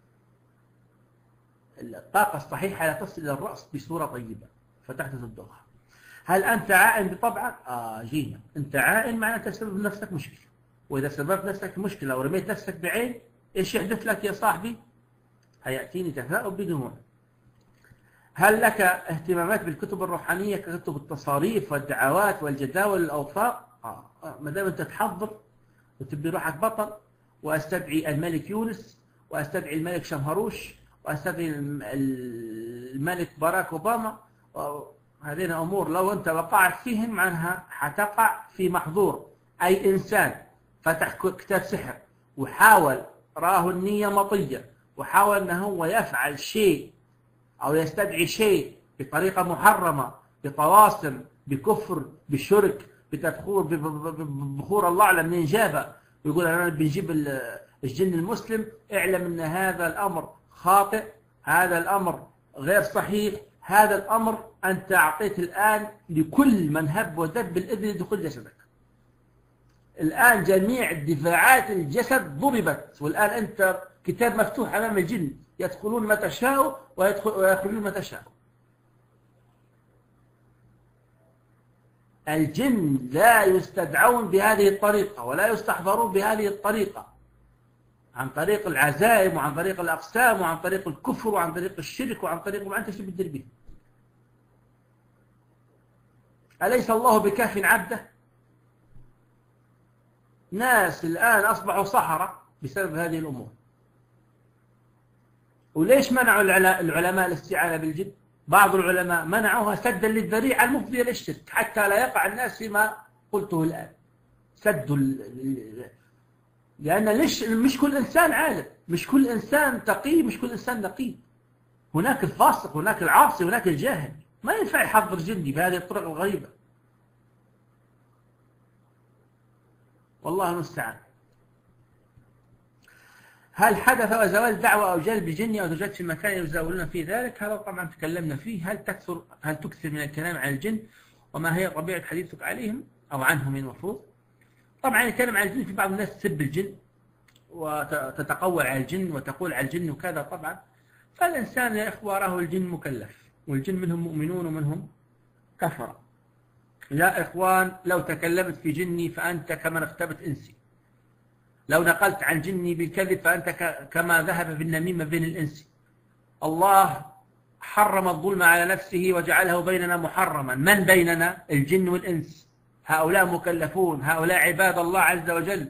الطاقة الصحيحة لا تصل إلى الرأس بصورة طيبة فتحدث الدوخة. هل أنت عائن بطبعك؟ آه جينا، أنت عائن معناته تسبب نفسك مشكلة، وإذا سببت نفسك مشكلة ورميت نفسك بعين، إيش يحدث لك يا صاحبي؟ هيأتيني تفاؤل بدموع. هل لك اهتمامات بالكتب الروحانية ككتب التصاريف والدعوات والجداول الأوفاق؟ آه. آه. ما دام أنت تحضر وتبني روحك بطل، وأستدعي الملك يونس، وأستدعي الملك شمهروش، وأستدعي الملك باراك أوباما، هذين أمور لو أنت وقعت فيهم معناها حتقع في محظور. أي إنسان فتح كتاب سحر وحاول راه النية مطية وحاول أنه هو يفعل شيء أو يستدعي شيء بطريقة محرمة، بطواسم، بكفر، بشرك، بتدخور ببخور الله أعلم منين جابه، ويقول أنا بنجيب الجن المسلم، اعلم أن هذا الأمر خاطئ، هذا الأمر غير صحيح، هذا الأمر أنت أعطيت الآن لكل من هب ودب الإذن لدخول جسدك. الآن جميع دفاعات الجسد ضربت، والآن أنت كتاب مفتوح أمام الجن، يدخلون متى شاءوا ويخرجون متى شاءوا. الجن لا يستدعون بهذه الطريقة ولا يستحضرون بهذه الطريقة، عن طريق العزائم وعن طريق الأقسام وعن طريق الكفر وعن طريق الشرك وعن طريق ما أنت شو بتدير به. أليس الله بكاف عبده؟ ناس الآن أصبحوا سحرة بسبب هذه الأمور. وليش منعوا العلماء الاستعانة بالجن؟ بعض العلماء منعوها سدا للذريعة المفضية للشرك، حتى لا يقع الناس فيما قلته الآن. سدوا لأن ليش مش كل إنسان عالم، مش كل إنسان تقي، مش كل إنسان نقي. هناك الفاسق، هناك العاصي، هناك الجاهل. ما ينفع يحضر جندي بهذه الطرق الغريبة. والله المستعان. هل حدث زوال دعوة أو جلب جني أو توجد في مكان يزاولون فيه ذلك؟ هذا طبعا تكلمنا فيه. هل تكثر هل تكثر من الكلام عن الجن؟ وما هي طبيعة حديثك عليهم أو عنهم المفروض؟ طبعا الكلام عن الجن، في بعض الناس تسب الجن وتتقول على الجن وتقول على الجن وكذا. طبعا فالإنسان يا إخوة راه الجن مكلف، والجن منهم مؤمنون ومنهم كفر. يا إخوان لو تكلمت في جني فأنت كمن اغتبت إنسي، لو نقلت عن جني بالكذب فأنت كما ذهب بالنميمة بين الإنس. الله حرم الظلم على نفسه وجعله بيننا محرما. من بيننا؟ الجن والإنس. هؤلاء مكلفون، هؤلاء عباد الله عز وجل.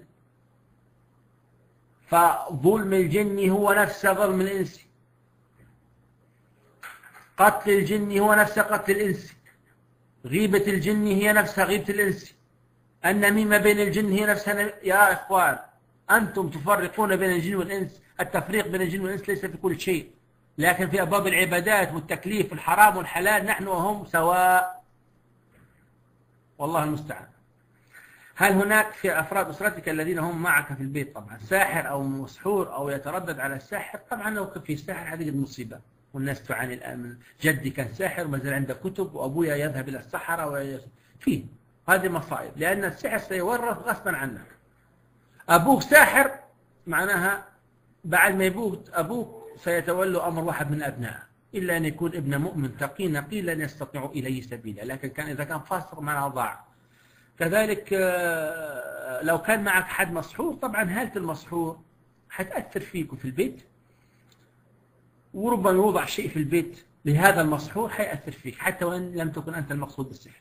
فظلم الجن هو نفس ظلم الإنس. قتل الجن هو نفس قتل الإنس، غيبة الجن هي نفسها غيبة الإنس، النميمة بين الجن هي نفسها. يا إخوان أنتم تفرقون بين الجن والإنس، التفريق بين الجن والإنس ليس في كل شيء، لكن في أبواب العبادات والتكليف الحرام والحلال نحن وهم سواء، والله المستعان. هل هناك في أفراد أسرتك الذين هم معك في البيت طبعا ساحر أو مسحور أو يتردد على الساحر؟ طبعا لو كان في ساحر هذه مصيبة، والناس تعاني الآن من جدي كان ساحر وما زال عنده كتب، وأبويا يذهب إلى الصحراء وفيه هذه مصائب، لأن السحر سيورث غصبا عنك. أبوك ساحر معناها بعد ما يموت أبوك سيتولى أمر واحد من أبنائه، إلا أن يكون ابن مؤمن تقي نقي لن يستطيع إليه سبيلا، لكن كان إذا كان فاسق معناه ضاع. كذلك لو كان معك حد مسحور، طبعا هالة المسحور حتأثر فيك وفي البيت، وربما يوضع شيء في البيت لهذا المسحور حيأثر فيك حتى وإن لم تكن أنت المقصود بالسحر.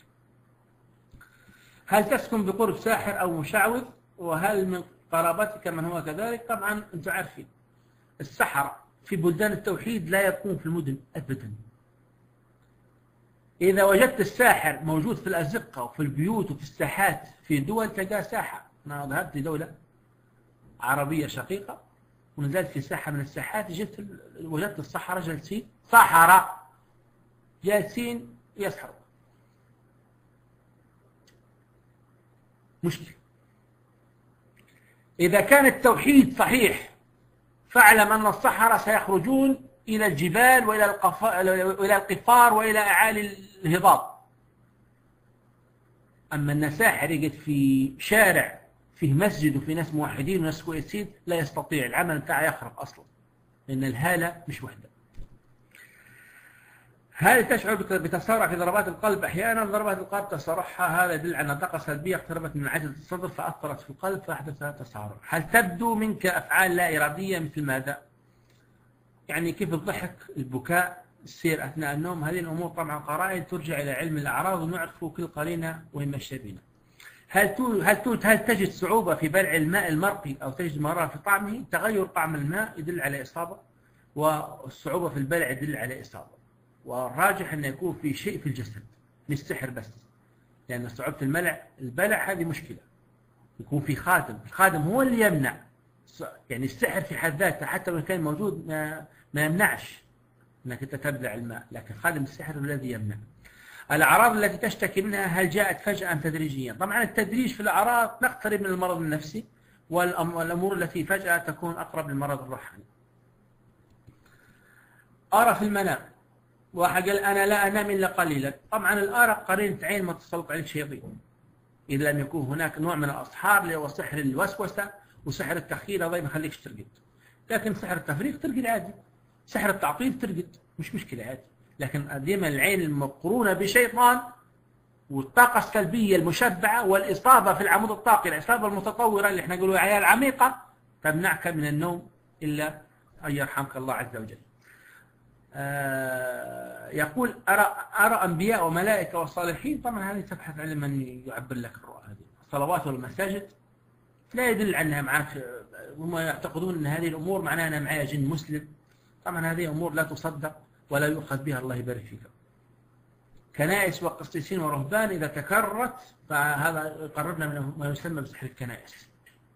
هل تسكن بقرب ساحر أو مشعوذ؟ وهل من قرابتك من هو كذلك؟ طبعا أنتم عارفين السحرة في بلدان التوحيد لا يكون في المدن أبدا. إذا وجدت الساحر موجود في الأزقة وفي البيوت وفي الساحات في دول تلقاه ساحر. أنا ذهبت لدولة عربية شقيقة ونزلت في ساحة من الساحات، جبت وجدت السحرة جالسين، سحرة جالسين يسحروا. مشكلة. إذا كان التوحيد صحيح فاعلم أن السحرة سيخرجون إلى الجبال وإلى إلى القفار وإلى أعالي الهضاب. أما أن ساحر يقعد في شارع فيه مسجد وفي ناس موحدين وناس كويسين لا يستطيع، العمل بتاعه يخرب أصلا، لأن الهالة مش وحدة. هل تشعر بتسارع في ضربات القلب أحيانا؟ ضربات القلب تسارعها هذا يدل على طاقة سلبية اقتربت من عجلة الصدر فأثرت في القلب فأحدث تسارع. هل تبدو منك أفعال لا إرادية مثل ماذا؟ يعني كيف الضحك، البكاء، السير أثناء النوم، هذه الأمور طبعا قرائن ترجع إلى علم الأعراض ونعرف كل قرينة وين ماشية بنا. هل هل هل تجد صعوبة في بلع الماء المرقي أو تجد مرارة في طعمه؟ تغير طعم الماء يدل على إصابة، والصعوبة في البلع يدل على إصابة، والراجح أن يكون في شيء في الجسد مش سحر بس، لأن صعوبة الملع البلع هذه مشكلة. يكون في خادم، الخادم هو اللي يمنع، يعني السحر في حد ذاته حتى لو كان موجود ما, ما يمنعش أنك أنت تبلع الماء، لكن خادم السحر الذي يمنع. الأعراض التي تشتكي منها هل جاءت فجأة أم تدريجيا؟ طبعا التدريج في الأعراض نقترب من المرض النفسي، والأمور التي فجأة تكون أقرب للمرض الروحاني. أرى في المنام، واحد قال أنا لا أنام إلا قليلا. طبعا الأرق قرينة عين ما تسلط عليك شياطين، إذا لم يكون هناك نوع من الأسحار اللي هو سحر الوسوسة وسحر التخيل، هذا ما يخليكش ترقد. لكن سحر التفريق ترقد عادي، سحر التعطيل ترقد مش مشكلة عادي. لكن دائما العين المقرونة بشيطان والطاقة السلبية المشبعة والإصابة في العمود الطاقي، الإصابة المتطورة اللي احنا نقولوا عليها العميقة، تمنعك من النوم إلا أن يرحمك الله عز وجل. آه يقول أرى, أرى أنبياء وملائكة وصالحين. طبعا هذه تبحث عن من يعبر لك الرؤى. هذه الصلوات والمساجد لا يدل عنها معك، هم يعتقدون أن هذه الأمور معناها أنا معي جن مسلم. طبعا هذه أمور لا تصدق ولا يؤخذ بها، الله يبارك فيك. كنائس وقسيسين ورهبان إذا تكررت فهذا قربنا من ما يسمى بسحر الكنائس.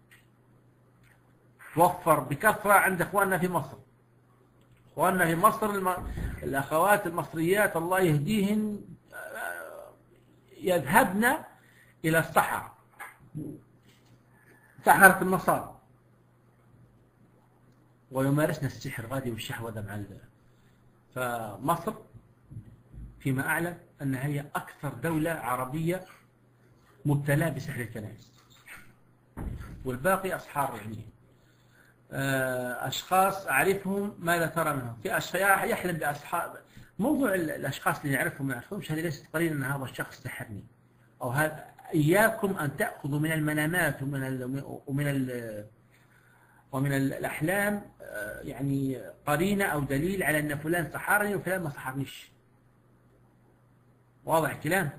توفر بكثرة عند إخواننا في مصر. إخواننا في مصر الم... الأخوات المصريات الله يهديهن يذهبن إلى الصحراء، سحرة النصارى، ويمارسن السحر غادي والشهوة مع ال... فمصر فيما أعلم أنها هي أكثر دولة عربية مبتلى بسحر الكنائس، والباقي أصحاب يعني أشخاص أعرفهم. ماذا ترى منهم؟ في أشخاص يحلم بأصحاب. موضوع الأشخاص اللي نعرفهم ما نعرفهمش هذه ليست قليلا أن هذا الشخص سحرني أو هذا. إياكم أن تأخذوا من المنامات ومن ال ومن ال ومن الأحلام يعني قرينة أو دليل على أن فلان سحرني وفلان ما سحرنيش. واضح الكلام؟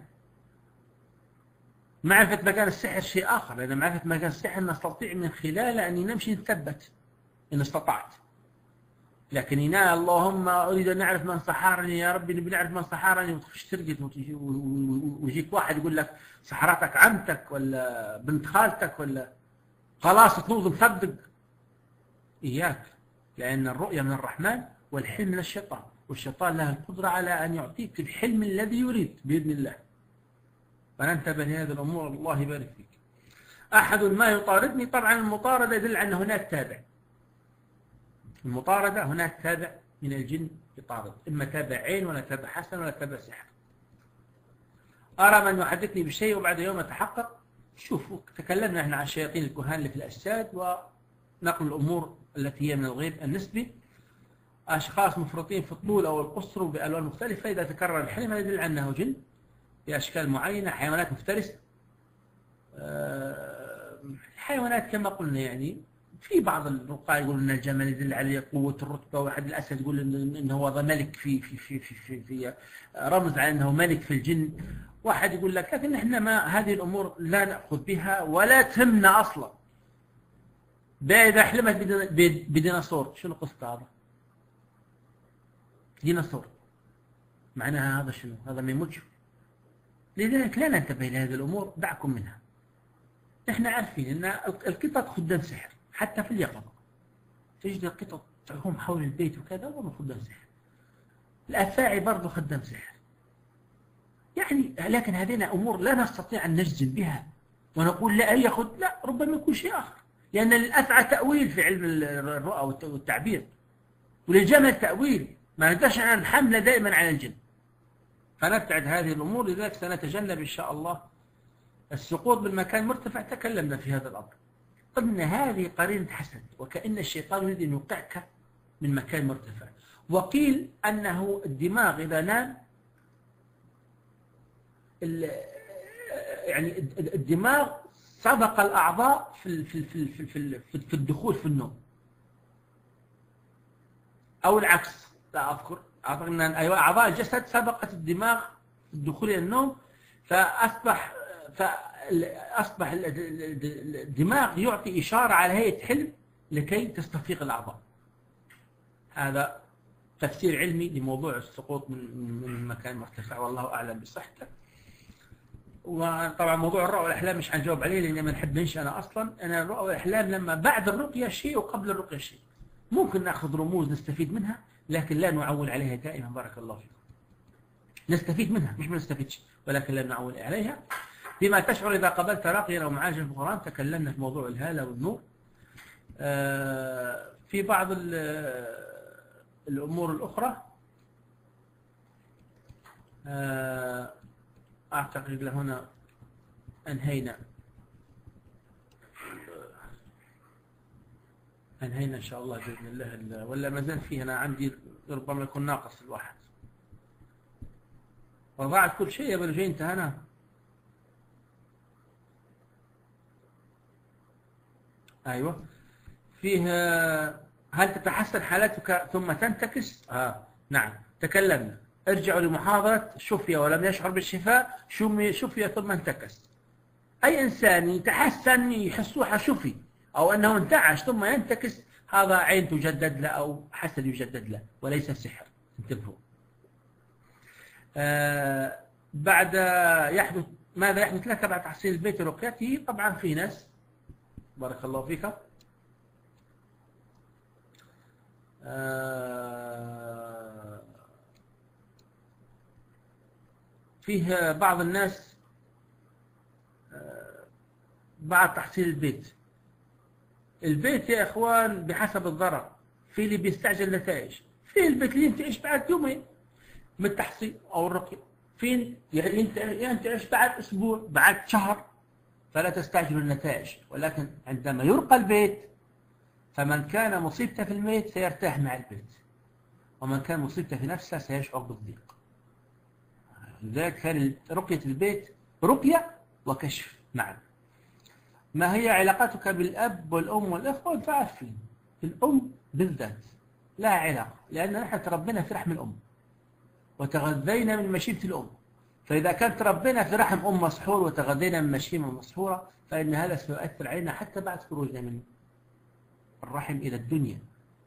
معرفة مكان السحر شيء آخر، لأن معرفة مكان السحر نستطيع من خلاله أن نمشي نثبت إن استطعت. لكن ينال اللهم أريد أن أعرف من سحرني يا ربي، نبي نعرف من سحرني، وتخش ترقد ويجيك واحد يقول لك سحرتك عمتك ولا بنت خالتك ولا خلاص تنوض مصدق. إياك، لأن الرؤية من الرحمن والحلم من الشيطان، والشيطان له القدرة على أن يعطيك الحلم الذي يريد بإذن الله. فننتبه لهذه الأمور، الله يبارك فيك. أحد ما يطاردني، طبعا المطاردة يدل على أن هناك تابع. المطاردة هناك تابع من الجن يطارد، إما تابع عين ولا تابع حسن ولا تابع سحر. أرى من يحدثني بشيء وبعد يوم أتحقق. شوفوا، تكلمنا احنا عن الشياطين الكهان اللي في الأجساد ونقل الأمور التي هي من الغيب النسبي. أشخاص مفرطين في الطول أو القصر بألوان مختلفة، إذا تكرر الحلم يدل على أنه جن بأشكال معينة، حيوانات مفترسة. الحيوانات كما قلنا، يعني في بعض الرقاة يقولون أن الجمل يدل على قوة الرتبة، واحد الأسد يقول أنه هو ملك في في في في, في, في رمز على أنه ملك في الجن. واحد يقول لك، لكن احنا ما هذه الأمور لا نأخذ بها ولا تهمنا أصلا. إذا حلمت بديناصور، شنو قصة هذا؟ ديناصور معناها هذا شنو؟ هذا ما يموتش. لذلك لا ننتبه لهذه الأمور، دعكم منها. احنا عارفين أن القطط خدام سحر، حتى في اليقظة تجد القطط تعوم حول البيت وكذا وهم خدام سحر. الأفاعي برضو خدام سحر يعني. لكن هذه أمور لا نستطيع أن نجزم بها ونقول لا يأخذ، لا، ربما يكون شيء آخر، لأن للأفعى تأويل في علم الرؤى والتعبير، وللجمل تأويل، ما نقدرش أن نحمله دائما على الجن. فنبتعد هذه الأمور. لذلك سنتجنب إن شاء الله السقوط من مكان مرتفع. تكلمنا في هذا الأمر، قلنا هذه قرينة حسد، وكأن الشيطان يريد أن يوقعك من مكان مرتفع. وقيل أنه الدماغ إذا نام، يعني الدماغ سبق الأعضاء في في في في في الدخول في النوم، أو العكس، لا أذكر. أعتقد أن أعضاء الجسد سبقت الدماغ في الدخول إلى النوم، فأصبح فأصبح الدماغ يعطي إشارة على هيئة حلم لكي تستفيق الأعضاء. هذا تفسير علمي لموضوع السقوط من من مكان مرتفع، والله أعلم بصحته. وطبعا موضوع الرؤى والأحلام مش هنجاوب عليه، لأن ما نحب ننشأ. أنا أصلا أنا الرؤى والأحلام لما بعد الرقية شيء وقبل الرقية شيء، ممكن نأخذ رموز نستفيد منها، لكن لا نعول عليها دائما. بارك الله فيكم. نستفيد منها مش ما نستفيدش، ولكن لا نعول عليها. بما تشعر إذا قبلت راقيا أو معالجا في القرآن، تكلمنا في موضوع الهالة والنور. في بعض الأمور الأخرى أعتقد لهنا أنهينا أنهينا إن شاء الله بإذن الله. ولا ما زال فيه؟ أنا عندي ربما يكون ناقص الواحد. وضعت كل شيء يا بلجي، انتهينا. أيوة. فيه هل تتحسن حالتك ثم تنتكس؟ آه نعم، تكلمنا. ارجعوا لمحاضرة شفي ولم يشعر بالشفاء، شفي ثم انتكس. أي إنسان يتحسن يحسوها شفي، أو أنه انتعش ثم ينتكس، هذا عين تجدد له أو حسد يجدد له، وليس سحر. انتبهوا. آه بعد يحدث ماذا يحدث لك بعد تحصيل البيت ورقيته؟ طبعا في ناس، بارك الله فيك، آه فيه بعض الناس آه بعد تحصيل البيت. البيت يا إخوان بحسب الضرر، في اللي بيستعجل نتائج، في البيت اللي ينتعش بعد يومين من التحصيل أو الرقية، في ينتعش بعد أسبوع، بعد شهر. فلا تستعجلوا النتائج، ولكن عندما يرقى البيت فمن كان مصيبته في البيت سيرتاح مع البيت، ومن كان مصيبته في نفسه سيشعر بالضيق. لذلك كان رقية البيت رقية وكشف معا. ما هي علاقتك بالأب والأم والإخوة؟ أنتم عارفين، الأم بالذات لا علاقة، لأن نحن تربينا في رحم الأم وتغذينا من مشيمة الأم. فإذا كانت ربنا في رحم أم مسحور وتغذينا من مشيمة مسحورة، فإن هذا سيؤثر علينا حتى بعد خروجنا من الرحم إلى الدنيا.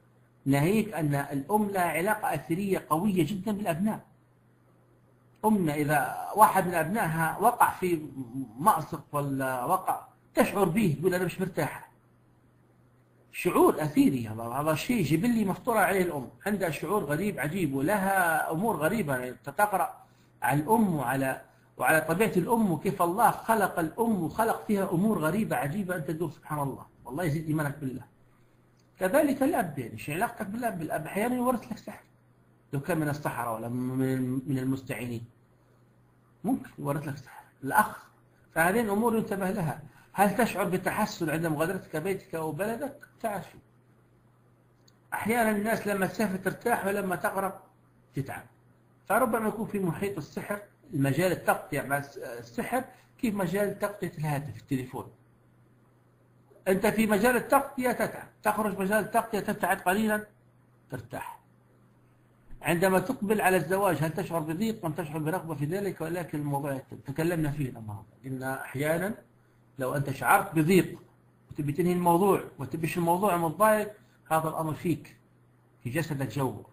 ناهيك أن الأم لها علاقة أثرية قوية جدا بالأبناء. أمنا إذا واحد من أبنائها وقع في مأزق ولا وقع تشعر به، تقول أنا مش مرتاحة. شعور أثيري، هذا هذا شيء جبلي مفطورة عليه الأم، عندها شعور غريب عجيب ولها أمور غريبة. يعني تقرأ على الأم وعلى وعلى طبيعة الأم وكيف الله خلق الأم وخلق فيها أمور غريبة عجيبة، أنت تقول سبحان الله، والله يزيد إيمانك بالله. كذلك الأب، يعني شو علاقتك بالأب؟ الأب أحيانا يورث لك سحر لو كان من السحرة ولا من المستعينين، ممكن يورث لك سحر. الأخ، فهذه الأمور ينتبه لها. هل تشعر بتحسن عند مغادرتك بيتك أو بلدك؟ تعرف أحيانا الناس لما تسافر ترتاح ولما تغرق تتعب. فربما يكون في محيط السحر المجال التغطية مع السحر كيف مجال تغطية الهاتف التليفون. أنت في مجال التغطية تتعب، تخرج مجال التغطية تبتعد قليلا ترتاح. عندما تقبل على الزواج هل تشعر بضيق أم تشعر برغبة في ذلك؟ ولكن الموضوع تكلمنا فيه الأمر، إن أحيانا لو أنت شعرت بضيق وتبي تنهي الموضوع وتبيش الموضوع متضايق، هذا الأمر فيك في جسدك جوه.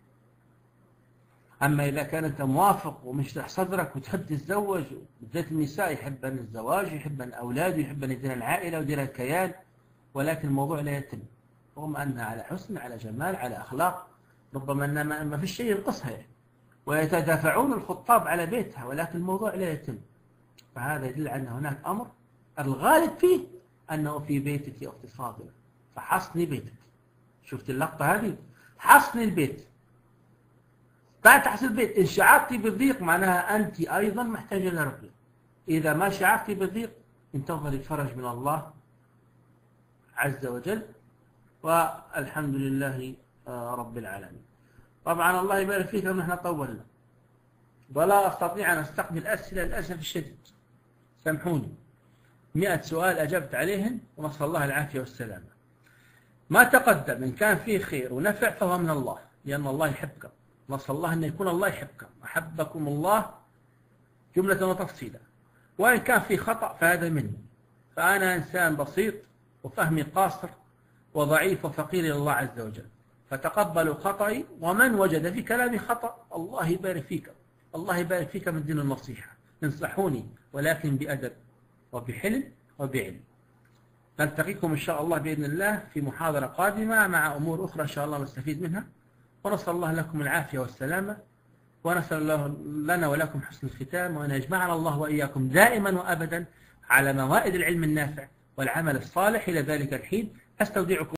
أما إذا كان أنت موافق ومشرح صدرك وتحب تتزوج، بالذات النساء يحبن الزواج، يحبن أولاد، ويحبن يدير العائلة ويدير الكيان، ولكن الموضوع لا يتم رغم أنها على حسن، على جمال، على أخلاق، ربما أن ما في شيء ينقصها يعني. ويتدافعون الخطاب على بيتها، ولكن الموضوع لا يتم. فهذا يدل على أن هناك أمر الغالب فيه أنه في بيتك يا أختي الفاضلة، فحصني بيتك. شفت اللقطة هذه؟ حصني البيت. بعد تحصيل البيت إن شعرتي بالضيق معناها أنت أيضا محتاجة لربك. إذا ما شعرتي بالضيق انتظري الفرج من الله عز وجل، والحمد لله رب العالمين. طبعا الله يبارك فيك أن احنا طولنا ولا أستطيع أن أستقبل أسئلة للأسف الشديد، سامحوني. مئة سؤال أجبت عليهم ونسأل الله العافية والسلامة. ما تقدم إن كان فيه خير ونفع فهو من الله، لأن الله يحبكم. نسأل الله أن يكون الله يحبكم، أحبكم الله جملة وتفصيلا. وإن كان فيه خطأ فهذا مني، فأنا إنسان بسيط وفهمي قاصر وضعيف وفقير إلى الله عز وجل، فتقبلوا خطأي. ومن وجد في كلامي خطأ الله يبارك فيك، الله يبارك فيك من دين النصيحة، انصحوني ولكن بأدب وبحلم وبعلم. نلتقيكم إن شاء الله بإذن الله في محاضرة قادمة مع أمور أخرى إن شاء الله نستفيد منها، ونسأل الله لكم العافية والسلامة، ونسأل الله لنا ولكم حسن الختام، وأن يجمعنا الله وإياكم دائما وأبدا على موائد العلم النافع والعمل الصالح. إلى ذلك الحين أستودعكم